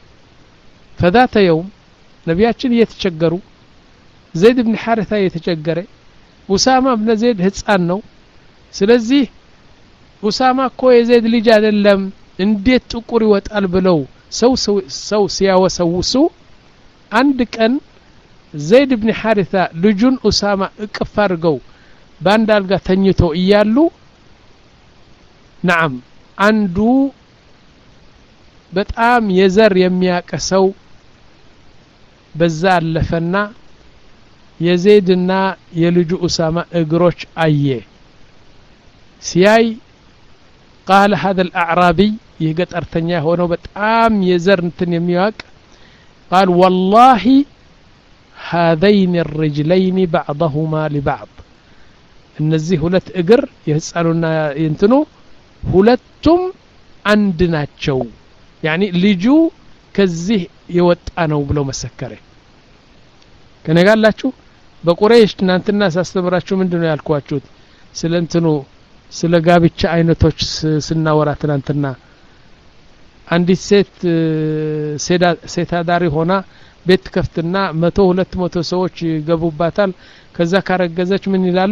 فذات يوم نبياتشن يتشجروا زيد بن حارثة يتشجره أسامة بن زيد هتصان نو سلزي أسامة كو يزيد لج عدلم انديت تقري وتقال بلو سو سو سو سياوة سوسو عندك أن زيد بن حارثة لجون أسامة اكفارقو باندالغا تنيتو إيالو نعم عنده بتقام يزر يمياك سو بزار لفنا يزيدنا يلجو أسامة اقروش أيه سياي قال هذا الأعرابي يقت أرتنياه ونو بتقام يزر نتن يمياك قال والله هذين الرجلين بعضهما لبعض النزيه هلت اقر يسألونا ينتنو هلتم عندنا تشو يعني لجو كزيه يوت أنا وبلو مسكره ከነጋላችሁ በቁረይሽ ትናንትና ሳስተምራችሁ ምንድነው ያልኳችሁት ስለንተኑ ስለ ጋብቻ አይነቶች ስናወራ ትናንትና አንዲት ሴት ሴት አዳሪ ሆና ቤት ከፍትና መቶ ሁለት መቶ ሰዎች ይገቡባታል ከዛ ካረገዘች ምን ይላሉ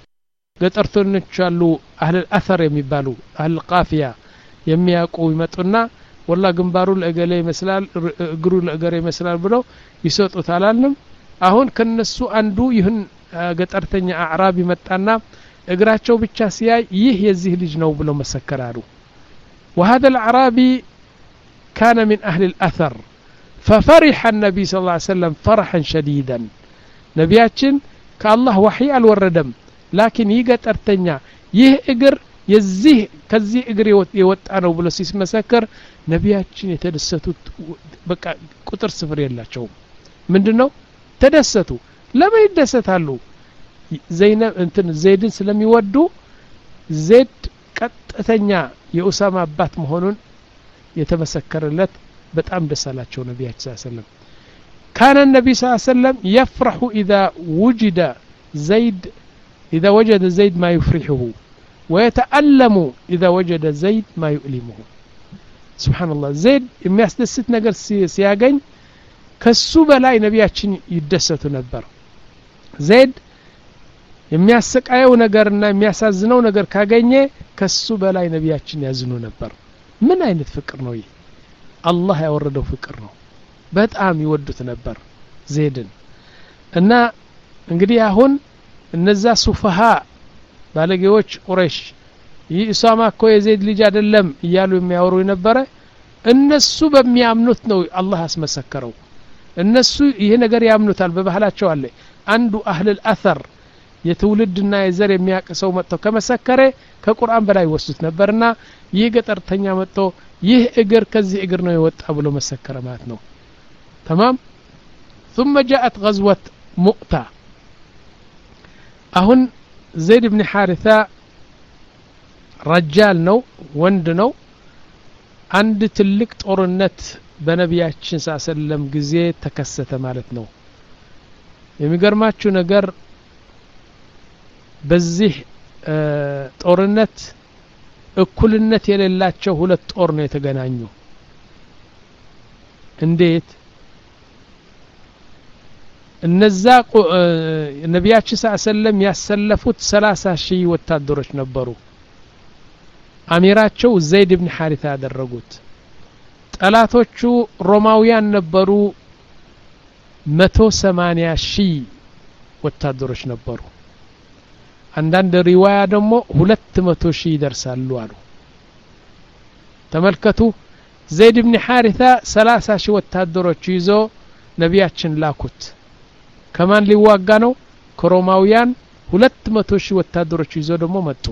ገጠርቶች አሉ አህል አثር የሚባሉ አህል ቃፊያ የሚያውቁ ይመጡና ወላ ግንባሩ ለእገሌ ይመስላል እግሩ ለእገሌ ይመስላል ብለው ይሰጡታል አልንም አሁን ከነሱ አንዱ ይሁን ገጠርተኛ አዕራብ ይመጣና እግራቸው ብቻ ሲያይ ይህ የዚህ ልጅ ነው ብለው መሰከራሉ وهذا الأعرابي كان من أهل الأثر ففرح النبي صلى الله عليه وسلم فرحا شديدا نبياتين كالله وحي الوردم لكن يقترتنيا يه اقر يزيه كزي اقر يوطع ነው ብሎ ሲመሰከር ነብያችን የተደሰቱት በቃ ቁጥር ስፍር የላቸው ምንድነው ተደሰቱ ለምን ይደሰታሉ ዘይነብ እንትን ዘይድን ስለሚወዱ ዘይድ ቀጥተኛ የኡሳማ አባት መሆኑን የተመሰከረለት በጣም ደሳላቸው ነብያችን ሰለላሁ ዐለይሂ ወሰለም كان النبي صلى الله عليه وسلم يفرح إذا وجد زيد إذا وجد زيد ما يفرحه ويتألم إذا وجد زيد ما يؤلمه سبحان الله زيد የሚያስደስት ነገር ሲያገኝ ከሱ በላይ ነብያችን ይደሰቱ ነበር ዘይድ የሚያሰቃየው ነገርና የሚያሳዝነው ነገር ካገኘ ከሱ በላይ ነብያችን ያዝኑ ነበር ምን አይነት ፍቅር ነው ይሄ አላህ ያወረደው ፍቅር ነው በጣም ይወዱት ነበር ዘይድን እና እንግዲህ አሁን እነዛ ሱፋሃ ባለጌዎች ቁረይሽ ይሳማ እኮ የዘይድ ልጅ አይደለም እያሉ የሚያወሩ የነበረ እነሱ በሚያምኑት ነው አላህ አስመሰከረው እነሱ ይሄ ነገር ያምኑታል በባህላቸው አለ አንዱ አህል الأثر የትውልድና የዘር የሚያቀሰው መጥቶ ከመሰከረ ከቁርአን በላይ ወስዱት ነበርና ይህ ገጠርተኛ መጥቶ ይህ እግር ከዚህ እግር ነው የወጣ ብሎ መሰከረ ማለት ነው تمام ثم جاءت غزوة مؤتة አሁን ዘይድ ኢብኑ ሐሪሳ ረጃል ነው ወንድ ነው አንድ ትልቅ ጦርነት በነብያችን ሰለላም ጊዜ ተከሰተ ማለት ነው የሚገርማችሁ ነገር በዚህ ጦርነት እኩልነት የሌላቸው ሁለት ጦር ነው የተገናኙ እንዴት እነዛ ነብያችን ሰለላም ያሰለፉት ሰላሳ ሺህ ወታደሮች ነበሩ አሚራቸው ዘይድ ኢብኑ ሐሪሳ ያደረጉት ጠላቶቹ ሮማውያን ነበሩ መቶ ሰማንያ ሺህ ወታደሮች ነበሩ አንዳንድ ሪዋያ ደግሞ ሁለት መቶ ሺህ ይደርሳሉ አሉ ተመልከቱ ዘይድ ኢብኑ ሐሪሳ ሰላሳ ሺህ ወታደሮች ይዞ ነብያችን ላኩት ከማን ሊዋጋ ነው ከሮማውያን ሁለት መቶ ሺህ ወታደሮች ይዞ ደግሞ መጡ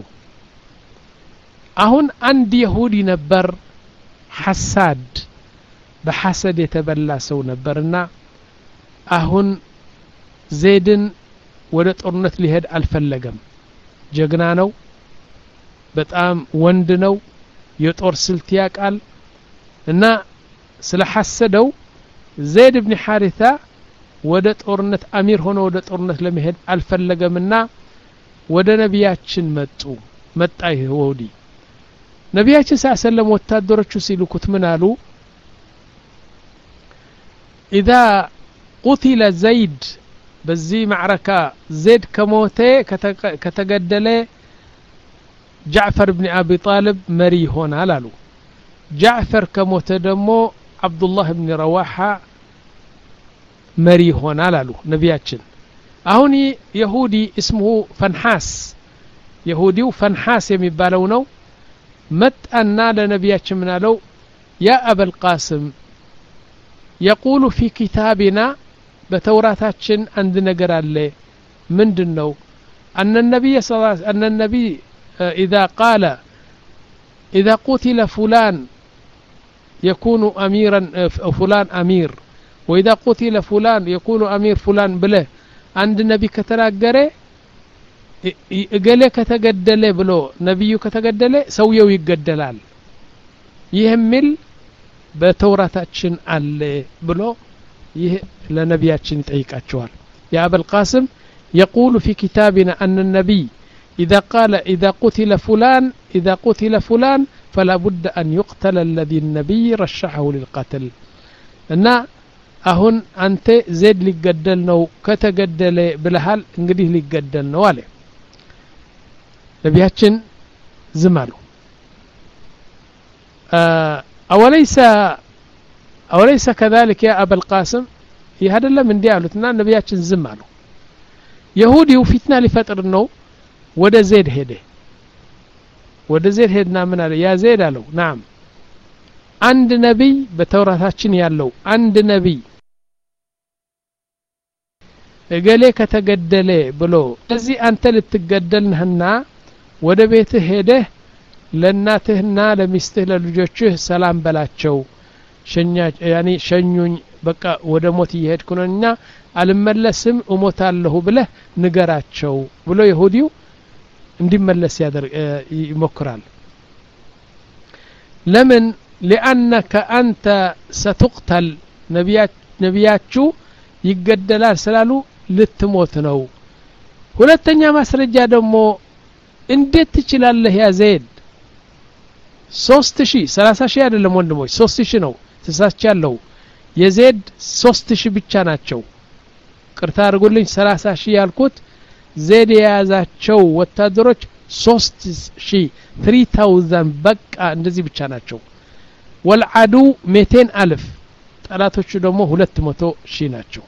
አሁን አንድ ይሁዲ ነበር ሐሳድ በሐሰድ የተበላ ሰው ነበርና አሁን ዘይድን ወደ ጦርነት ሊሄድ አልፈለገም ጀግና ነው በጣም ወንድ ነው የጦር ስልት ያቃል እና ስለ ሐሰደው ዘይድ ኢብኑ ሐሪሳ ወደ ጦርነት አሚር ሆኖ ወደ ጦርነት ለመሄድ አልፈለገምና ወደ ነብያችን መጡ መጣ ይሁዲ ነብያችን ሰለላም ወታደሮቹ ሲልኩት ምን አሉ اذا قتل زيد በዚህ معركه زيد ከሞተ ከተገደለ ጃዕፈር ኢብኑ አቢ ጣሊብ መሪ ሆናል አሉ ጃዕፈር ከሞተ ደግሞ አብዱላህ ኢብኑ ረዋሃ መሪ ሆናል አሉ ነብያችን አሁን ይሁዲ اسمه ፈንሐስ ይሁዲው ፈንሐስ የሚባለው ነው መጣና ለነብያችን ምን አለው ያ አበል ቃስም يقول في كتابنا بتوراتاችን አንድ ነገር አለ ምንድነው ان النبي صلى الله عليه وسلم ان النبي اذا قال اذا قتل فلان يكون اميرا فلان امير واذا قتل فلان يكون امير فلان بله عند النبي ከተናገረ እገሌ ከተገደለ ብሎ ነብዩ ከተገደለ ሰውየው ይገደላል ይህምል በተውራታችን አለ ብሎ ይህ ለነብያችን ይጠይቃቸዋል يا أبا القاسم يقول في كتابنا أن النبي إذا قال إذا قتل فلان إذا قتل فلان فلا بد أن يقتل الذي النبي رشحه للقتل أن أهون أنت زيد لقدل نو كتقدل بلحال انقديه لقدل نو عليه نبياتشن زمانه أه أوليس أوليس كذلك يا أبا القاسم هذا لا من ديالتنا نبياتشن زمانه يهودي وفتنا لفتر النو ودا زيد هده ودا زيد هدنا من هذا يا زيد قالوا نعم عند نبي بتوراتاتشن يالو عند نبي قال لك تقدله بلو الذي أنت لتقدلنهنا ወደ ቤትህ ሄደህ ለናትህና ለሚስትህ ለልጆችህ ሰላም በላቸው ሸኛ ያኒ ሸኙኝ በቃ ወደ ሞት ይሄድኩ ነውና አልመለስም እሞታለሁ ብለህ ንገራቸው ብሎ ይሁዲው እንዲመለስ ያደርግ ይሞክራል ለምን لانك انت ستقتل ነቢያት ነቢያችሁ ይገደላል ስላሉ ልትሞት ነው ሁለተኛ ማስረጃ ደግሞ እንዴት ትችላለህ ያ ዘይድ ሶስት ሺህ ሰላሳ ሺህ አይደለም ወንድሞች ሶስት ሺህ ነው ተሳስቻለሁ የዘይድ ሶስት ሺህ ብቻ ናቸው ቅርታ አድርጉልኝ ሰላሳ ሺህ ያልኩት ዘይድ የያዛቸው ወታደሮች ሶስት ሺህ ثلاث ሺህ በቃ እንደዚህ ብቻ ናቸው ወልዓዱ مئتين ألف ጠላቶቹ ደግሞ ሁለት መቶ ሺህ ናቸው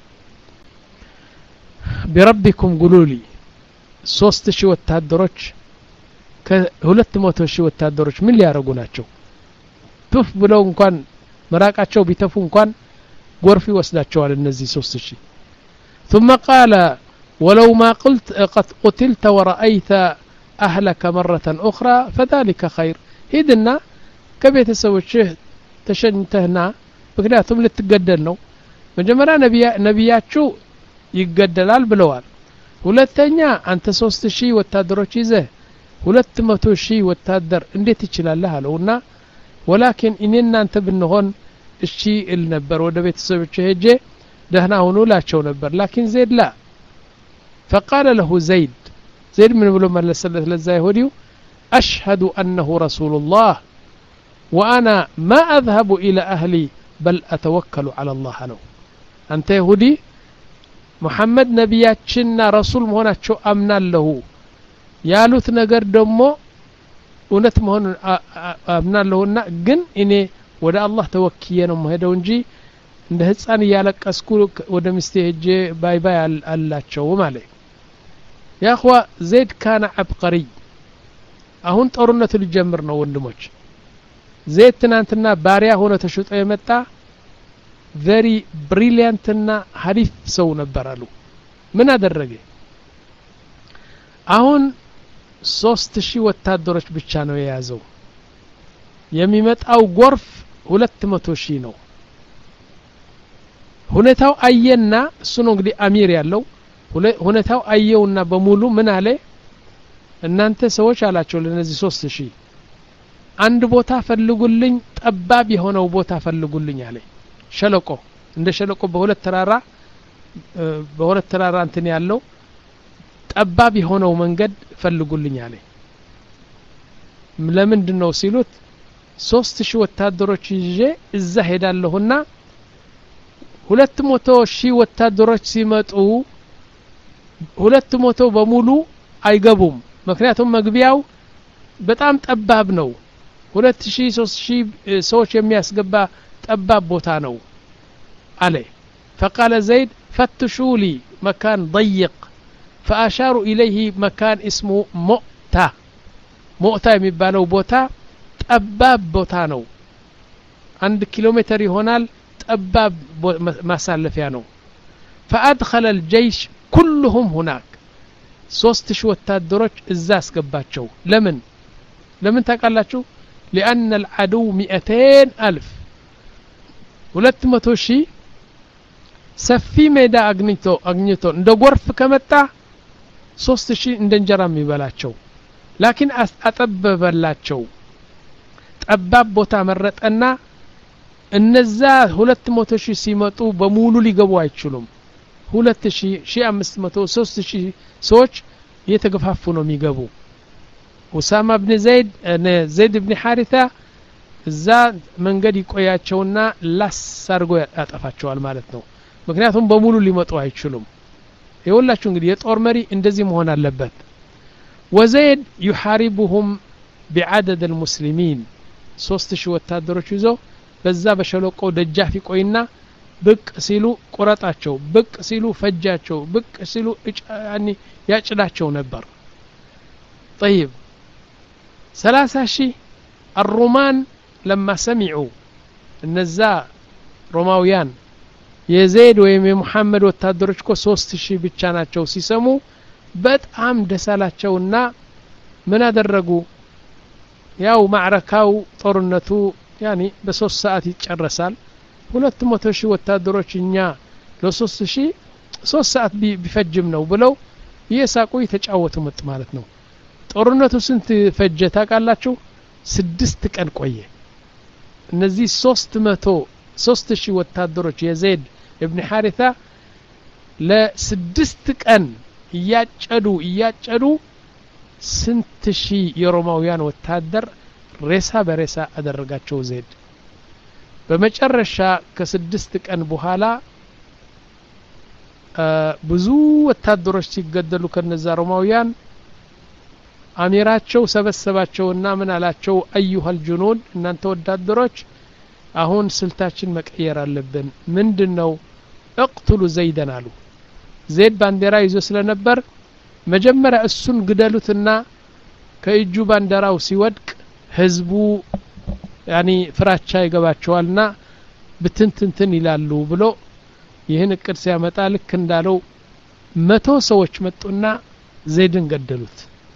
بربكم قولوا لي ሶስት ሺህ ወታደሮች ከሁለት መቶ ሺህ ወታደሮች ምን ሊያረጉ ናቸው ቱፍ ብለው እንኳን መራቃቸው ቢተፉ እንኳን ጎርፍ ይወስዳቸዋል እነዚህ ሶስት ሺህ ثم قال ولو ما قلت قد قتلت ورأيت أهلك مرة أخرى فذلك خير هيدنا كبيتسوچه تشنتهنا ምክንያቱም ልትገደል ነው መጀመሪያ ነብያ ነብያችሁ ይገደላል ብለዋል ሁለተኛ አንተ ሶስት ሺህ ወታደሮች ይዘህ ሁለት መቶ ሺህ ወታደር እንዴት ይችላል አለውና ወላኪን እኔና አንተ ብንሆን እሺ እል ነበር ወደ ቤተሰቦች ሄጄ ደህና ሆኖ ላቸው ነበር ላኪን ዘይድ ላ فقال له زيد زيد من ብሎ መለሰለት ለዛ ይሁዲው أشهد أنه رسول الله وأنا ما أذهب إلى أهلي بل أتوكل على الله له أنت يهودي محمد نبياتنا رسول مهوناتشو أمنالله ያሉት ነገር ደግሞ እውነት መሆን አምናለሁና ግን እኔ ወደ አላህ ተወክዬ ነው መሄደው እንጂ እንደ ህፃን ያለቀስኩ ወደ ሚስቴ ሄጄ ባይ ባይ አላቸው ማለት ያ اخوا ዘይድ ካነ عبقري አሁን ጦርነቱ ሊጀምር ነው ወንድሞች ዘይድ ትናንትና ባሪያ ሆኖ ተሽጦ የመጣ very brilliant እና ሐሪፍ ሰው ነበር አሉ ምን አደረገ አሁን ሶስት ሺህ ወታደሮች ብቻ ነው የያዘው የሚመጣው ጎርፍ ሁለት መቶ ሺህ ነው ሁኔታው አየና እሱ ነው እንግዲህ አሚር ያለው ሁኔታው አየውና በሙሉ ምን አለ እናንተ ሰዎች አላቸው ለነዚህ ሶስት ሺህ አንድ ቦታ ፈልጉልኝ ጠባብ የሆነው ቦታ ፈልጉልኝ አለ ሸለቆ እንደ ሸለቆ በሁለት ተራራ በሁለት ተራራ እንትን ያለው ጠባብ የሆነው መንገድ ፈልጉልኝ አለ ለምንድነው ሲሉት ሶስት ሺህ ወታደሮች ይዤ እዛ ሄዳለሁና ሁለት መቶ ሺህ ወታደሮች ሲመጡ ሁለት መቶ በሙሉ አይገቡም ምክንያቱም መግቢያው በጣም ጠባብ ነው ሁለት ሺህ ሶስት ሺህ ሰዎች የሚያስገባ ጠባብ ቦታ ነው አለ فقال زيد فتشوا لي مكان ضيق فأشاروا إليه مكان اسمه مؤتة مؤتة የሚባለው ቦታ ጠባብ ቦታ ነው አንድ ኪሎ ሜትር ይሆናል ጠባብ ማሳለፊያ ነው فأدخل الجيش كلهم هناك ሶስት ሺህ ወታደሮች እዛ አስገባቸው ለምን ለምን ታውቃላችሁ لأن العدو مئتين ألف ሁለት መቶ ሺህ ሰፊ ሜዳ አግኝቶ አግኝቶ እንደ ጎርፍ ከመጣ ሶስት ሺህ እንደ እንጀራ የሚበላቸው ላኪን አጠበበላቸው ጠባብ ቦታ መረጠና እነዛ ሁለት መቶ ሺህ ሲመጡ በሙሉ ሊገቡ አይችሉም ሁለት ሺህ ሺህ አምስት መቶ ሶስት ሺህ ሰዎች እየተገፋፉ ነው የሚገቡ ኡሳማ ኢብኑ ዘይድ ዘይድ ኢብኑ ሐሪታ እዛ መንገድ ይቆያቸውና ላስ አድርጎ ያጠፋቸዋል ማለት ነው ምክንያቱም በሙሉ ሊመጡ አይችሉም ይወላችሁ እንግዲህ የጦር መሪ እንደዚህ መሆን አለበት ወዘይድ يحاربهم بعدد المسلمين ሶስት ሺህ ወታደሮች ይዞ በዛ በሸለቆው ደጃፍ ይቆይና ብቅ ሲሉ ቁረጣቸው ብቅ ሲሉ ፈጃቸው ብቅ ሲሉ ያኒ ያጭዳቸው ነበር طيب ثلاثة ሺህ الرومان لما سمعوا እነዛ ሮማውያን የዘይድ ወይም የሙሐመድ ወታደሮች እኮ ሶስት ሺህ ብቻ ናቸው ሲሰሙ በጣም ደሳላቸውና ምን አደረጉ ያው ማዕረካው ጦርነቱ ያኒ በሶስት ሰዓት ይጨረሳል ሁለት መቶ ሺህ ወታደሮች እኛ ለሶስት ሺህ ሶስት ሰዓት ቢፈጅም ነው ብለው የሳቁ የተጫወቱ መጥ ማለት ነው ጦርነቱ ስንት ፈጀ ታውቃላችሁ ስድስት ቀን ቆየ እነዚህ ሶስት መቶ ሶስት ሺህ ወታደሮች የዘይድ ኢብኑ ሐሪታ ለስድስት ቀን ያጨዱ ያጨዱ ስንት ሺህ የሮማውያን ወታደር ሬሳ በሬሳ አደረጋቸው ዘይድ በመጨረሻ ከስድስት ቀን በኋላ ብዙ ወታደሮች ሲገደሉ ከነዛ ሮማውያን አሚራቸው ሰበሰባቸውና ምን አላቸው አዩሃል ጁኑድ እናንተ ወታደሮች አሁን ስልታችን መቀየር አለብን ምንድነው እቅትሉ ዘይደን አሉ ዘይድ ባንዲራ ይዞ ስለነበር መጀመሪያ እሱን ግደሉትና ከእጁ ባንዲራው ሲወድቅ ህዝቡ ያኒ ፍራቻ ይገባቸዋልና ብትንትንትን ይላሉ ብሎ ይህን እቅድ ሲያመጣ ልክ እንዳለው መቶ ሰዎች መጡና ዘይድን ገደሉት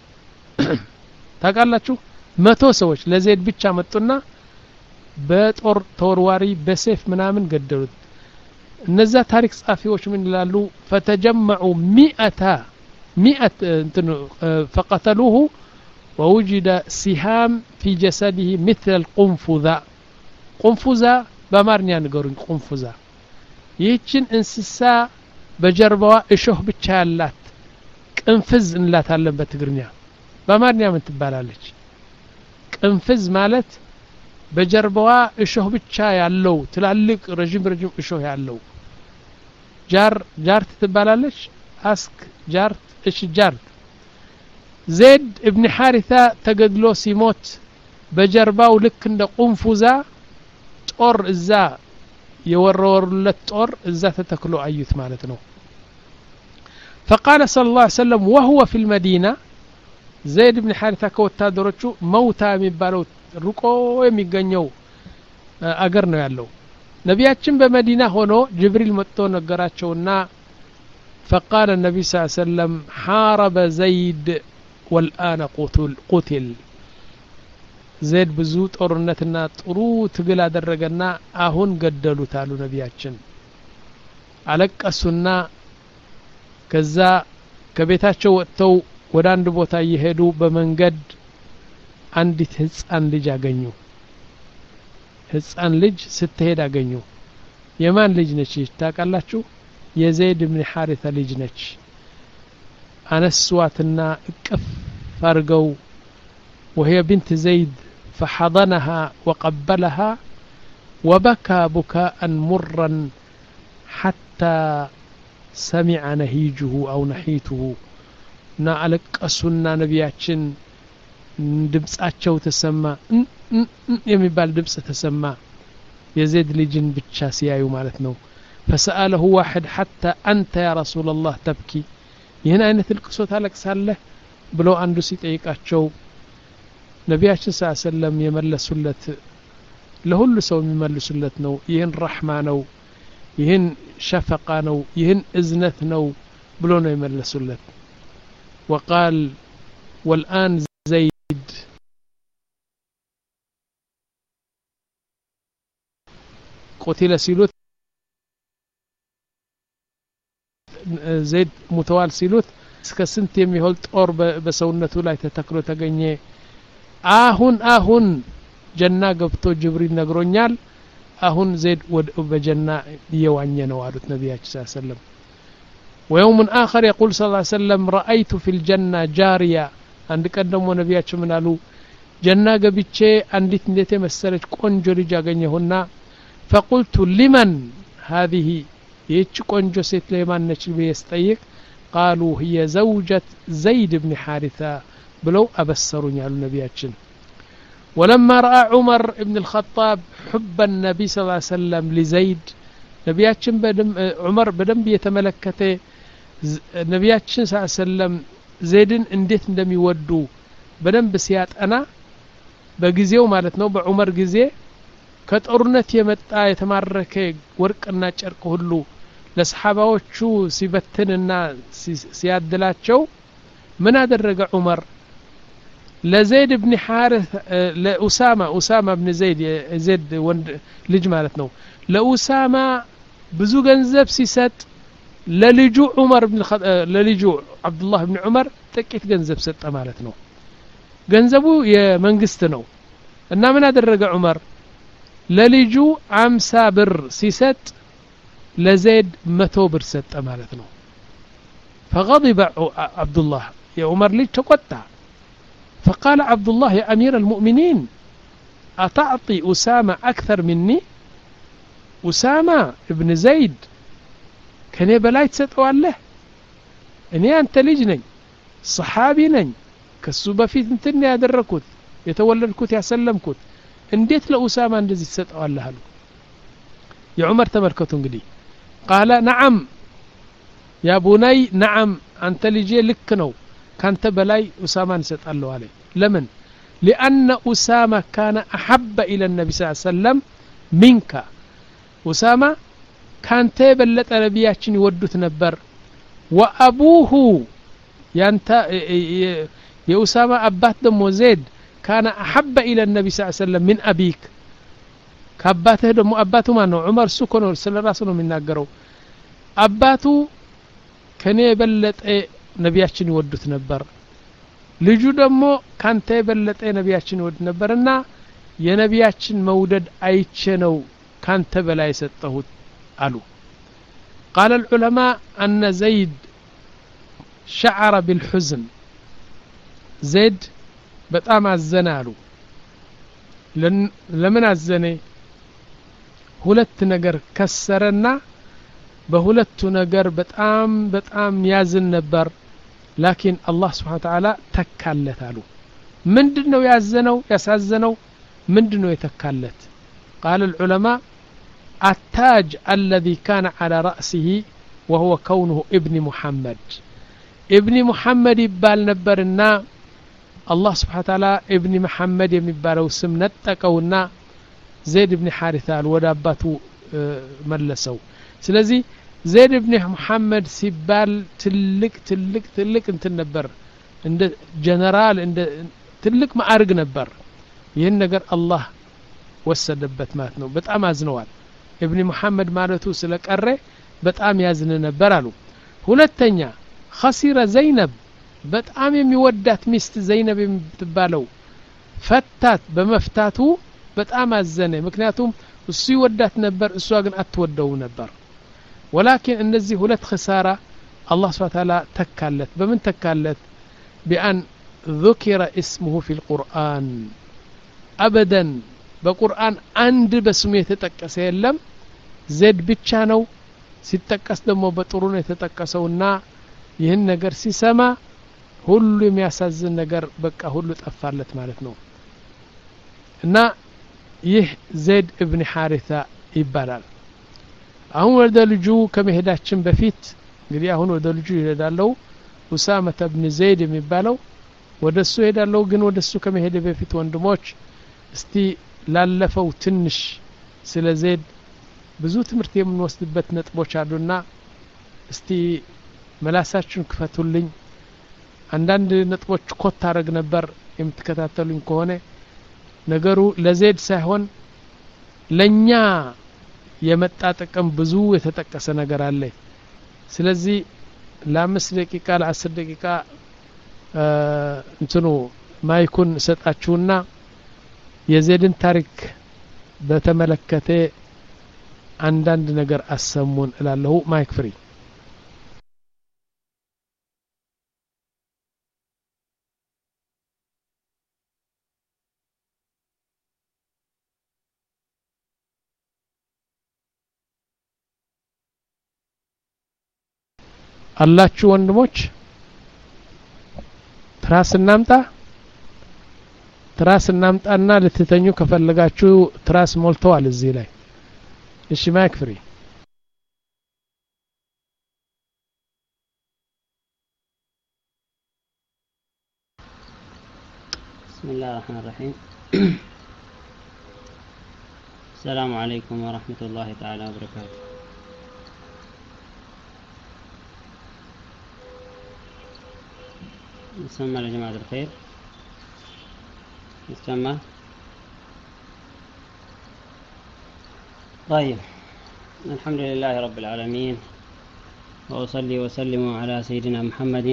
ታውቃላችሁ መቶ ሰዎች ለዘይድ ብቻ መጡና በጦር ተወርዋሪ በሰይፍ ምናምን ገደሉት እነዛ ታሪክ ጻፊዎች ምን ይላሉ فتجمعوا مئة مئة فقتلوه ووجد سهام في جسده مثل القنفذة قنفذة بمارنيا نقولون قنفذة ይህችን እንስሳ በጀርባዋ እሾህ ብቻ ያላት ቅንፍዝ እንላታለን በትግርኛ በአማርኛ ምን ትባላለች ቅንፍዝ ማለት በጀርባዋ እሾህ ብቻ ያለው ትላልቅ ረጅም ረጅም እሾህ ያለው ጃር ጃርት ትባላለች አስክ ጃርት እሺ ጃርት ዘይድ ኢብኑ ሐሪታ ተገድሎ ሲሞት በጀርባው ልክ እንደ ቁንፉዛ ጦር እዛ የወረወሩለት ጦር እዛ ተተክሎ አዩት ማለት ነው فقال صلى الله عليه وسلم وهو في المدينة زيد بن حارثة ከወታደሮቹ መውታ የሚባለው ሩቆ የሚገኘው አገር ነው ያለው ነቢያችን በመዲና ሆኖ ጅብሪል መጥቶ ነገራቸውና فقال النبي صلى الله عليه وسلم حارب زيد والآن قتل قتل زيد ብዙ ጦርነትና ጥሩ ትግል አደረገና አሁን ገደሉት አሉ ነቢያችን አለቀሱና ከዛ ከቤታቸው ወጥተው ወደ አንድ ቦታ እየሄዱ በመንገድ አንዲት ህፃን ልጅ አገኙ ህፃን ልጅ ስትሄድ አገኙ የማን ልጅ ነች ታውቃላችሁ የዘይድ ኢብኑ ሐሪታ ልጅ ነች አነሷትና እቅፍ አርገው وهي بنت زيد فحضنها وقبلها وبكى بكاء مرا حتى سمع نهيجه أو نحيته نعلقسنا نبياتشن ድምጻቸው ተሰማ የሚባል ድምጽ ተሰማ የዘይድ ልጅን ብቻ ሲያዩ ማለት ነው فسأله واحد حتى أنت يا رسول الله تبكي ይህን አይነት ልቅሶ ታለቅሳለህ ብሎ አንዱ ሲጠይቃቸው ነቢያችን ሰለላሁ ዐለይሂ ወሰለም የመለሱለት ለሁሉ ሰው የሚመልሱለት ነው ይህን ረህማ ነው ይህን ሸፈቃ ነው ይህን እዝነት ነው ብሎ ነው የመለሱለት وقال والآن زيد قتل سيلوت زيد متوال سيلوت እስከ ስንት የሚሆን ጦር በሰውነቱ ላይ ተተክሎ ተገኘ አሁን አሁን ጀና ገብቶ ጅብሪል ነግሮኛል አሁን ዘይድ ወደ በጀና እየዋኘ ነው አሉት ነብያችን ሰለላሁ ዐለይሂ ወሰለም ويوم آخر يقول صلى الله عليه وسلم رأيت في الجنة جارية عند قدموا نبياتهم من قالوا جنة قبيتشي عندت نديتي مسألة قنجو رجا غنيهنا فقلت لمن هذه يتش قنجو سيت ليمان نشبه يستيق قالوا هي زوجة زيد بن حارثة بلو أبسرون على نبياتهم ولما رأى عمر بن الخطاب حب النبي صلى الله عليه وسلم لزيد نبياتهم بدم عمر بدم بيتملكته نبياتهم صلى الله عليه وسلم زيدن انديت اندم يودو بدم بسيات أنا بጊዜው ማለት ነው በዑመር ጊዜ ከጦርነት የመጣ የተማረከ ወርቅና ጨርቅ ሁሉ ለሰሃባዎቹ ሲበትንና ሲያድላቸው ምን አደረገ ዑመር ለዘይድ ኢብኑ ሐሪስ ለኡሳማ ኡሳማ ኢብኑ ዘይድ ዘይድ ወንድ ልጅ ማለት ነው ለኡሳማ ብዙ ገንዘብ ሲሰጥ ለልጁ ዑመር ኢብኑ ለልጁ አብዱላህ ኢብኑ ዑመር ጥቂት ገንዘብ ሰጠ ማለት ነው ገንዘቡ የመንግስት ነው እና ምን አደረገ ዑመር ለልጁ አምሳ ብር ሲሰጥ ለዘይድ መቶ ብር ሰጠ ማለት ነው فغضب عبد الله يا عمر ليش تقطع فقال عبد الله يا أمير المؤمنين أتعطي أسامة أكثر مني أسامة ابن زيد كان يبلاي تسطوا له اني انت لجني صحابي نኝ ከሱ በፊት እንትን ያደረኩት የተወለድኩት ያሰለምኩት እንዴት ለኡሳማ እንደዚህ ተሰጠዋለህ አሉ የዑመር ተመልከቱ እንግዲህ قال نعم يا بني نعم انت لجي لك ነው ካንተ በላይ ኡሳማን ሰጣለሁ አለ ለምን لان اسامه كان احب الى النبي صلى الله عليه وسلم منك اسامه ካንተ በለጠ ነብያችን ይወዱት ነበር وابوه ያንተ የኡሳማ አባት ደሞ ዘይድ كان احب الى النبي صلى الله عليه وسلم من ابيك ከአባትህ ደሞ አባቱ ማን ነው ዑመር ሱኮ ነው ስለራሱ ነው የሚናገረው አባቱ ከኔ በለጠ ነብያችን ይወዱት ነበር ልጁ ደሞ ካንተ በለጠ ነብያችን ይወድ ነበርና የነብያችን መውደድ አይቼ ነው ካንተ በላይ ሰጠሁት አሉ قال العلماء أن زيد شعر بالحزن زيد በጣም አዘነ አሉ ለምን አዘነ ሁለት ነገር ከሰረና በሁለቱ ነገር በጣም በጣም ያዝን ነበር لكن الله سبحانه وتعالى ተካለት አሉ ምንድነው ያዘነው ያሳዘነው ምንድነው የተካለት قال العلماء التاج الذي كان على رأسه وهو كونه ابن محمد ابن محمد يبال نبرنا الله سبحانه وتعالى ابن محمد يمبالو سم نطقونا زيد ابن حارثة الوداباتو ملسو ስለዚህ زيد ابن محمد ሲባል ትልቅ ትልቅ ትልቅ እንትን ነበር እንደ ጀነራል እንደ ትልቅ ማዕረግ ነበር ይሄን ነገር አላህ ወሰደበት ማለት ነው በጣም አዝነዋል ابن محمد ማለቱ ስለቀረ በጣም ያዝነ ነበር አሉ ሁለተኛ خسر زينب በጣም የሚወዳት ሚስት ዘይነብ የምትባለው ፈታት በመፍታቱ በጣም አዘነ ምክንያቱም እሱ ይወዳት ነበር እሷ ግን አትወደው ነበር ولكن እነዚህ ሁለት خسارة الله سبحانه وتعالى ተካለት በምን ተካለት بأن ذكر اسمه في القرآن أبدا በቁርአን አንድ በስሙ የተጠቀሰ የለም ዘድ ብቻ ነው ሲጠቀስ ደግሞ በጥሩ ነው የተጠቀሰውና ይህን ነገር ሲሰማ ሁሉ የሚያሳዝን ነገር በቃ ሁሉ ጠፋለት ማለት ነው እና ይህ ዘይድ ኢብኑ ሐሪሳ ይባላል አሁን ወደ ልጁ ከመሄዳችን በፊት እንግዲህ አሁን ወደ ልጁ ይሄዳለው ኡሳማ ኢብኑ ዘይድ የሚባለው ወደሱ ይሄዳለው ግን ወደሱ ከመሄደ በፊት ወንድሞች እስቲ ላለፈው ትንሽ ስለ ዘይድ ብዙ ትምርት የምንወስድበት ነጥቦች አሉና እስቲ መላሳችሁን ክፈቱልኝ አንዳንድ ነጥቦች ኮት አረግ ነበር የምትከታተሉኝ ከሆነ ነገሩ ለዘይድ ሳይሆን ለኛ የመጣ ጥቅም ብዙ የተጠቀሰ ነገር አለ ስለዚህ ለአምስት ደቂቃ ለአስር ደቂቃ እንትኑ ማይኩን ሰጣችሁና የዘይድን ታሪክ በተመለከተ አንዳንድ ነገር አሰሙን እላለሁ ማይክ ፍሪ አላችሁ ወንድሞች ትራስ እናምጣ ትራስ እናምጣና ልትተኙ ከፈለጋችሁ ትራስ ሞልተዋል እዚህ ላይ እሺ ማይክ ፍሪ بسم الله الرحمن الرحيم السلام عليكم ورحمة الله تعالى وبركاته نسمع يا جماعة الخير نسمع طيب الحمد لله رب العالمين وأصلي وسلم على سيدنا محمد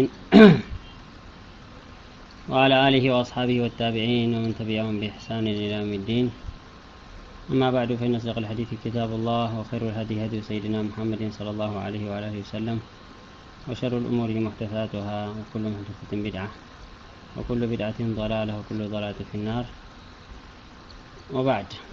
وعلى آله وأصحابه والتابعين ومن تبعهم بإحسان إلى يوم الدين أما بعد فإن أصدق الحديث كتاب الله وخير الهدي هدي سيدنا محمد صلى الله عليه وعلى آله وسلم وشر الأمور محدثاتها وكل محدثة بدعة وكل بدعة ضلالة وكل ضلالة في النار وبعد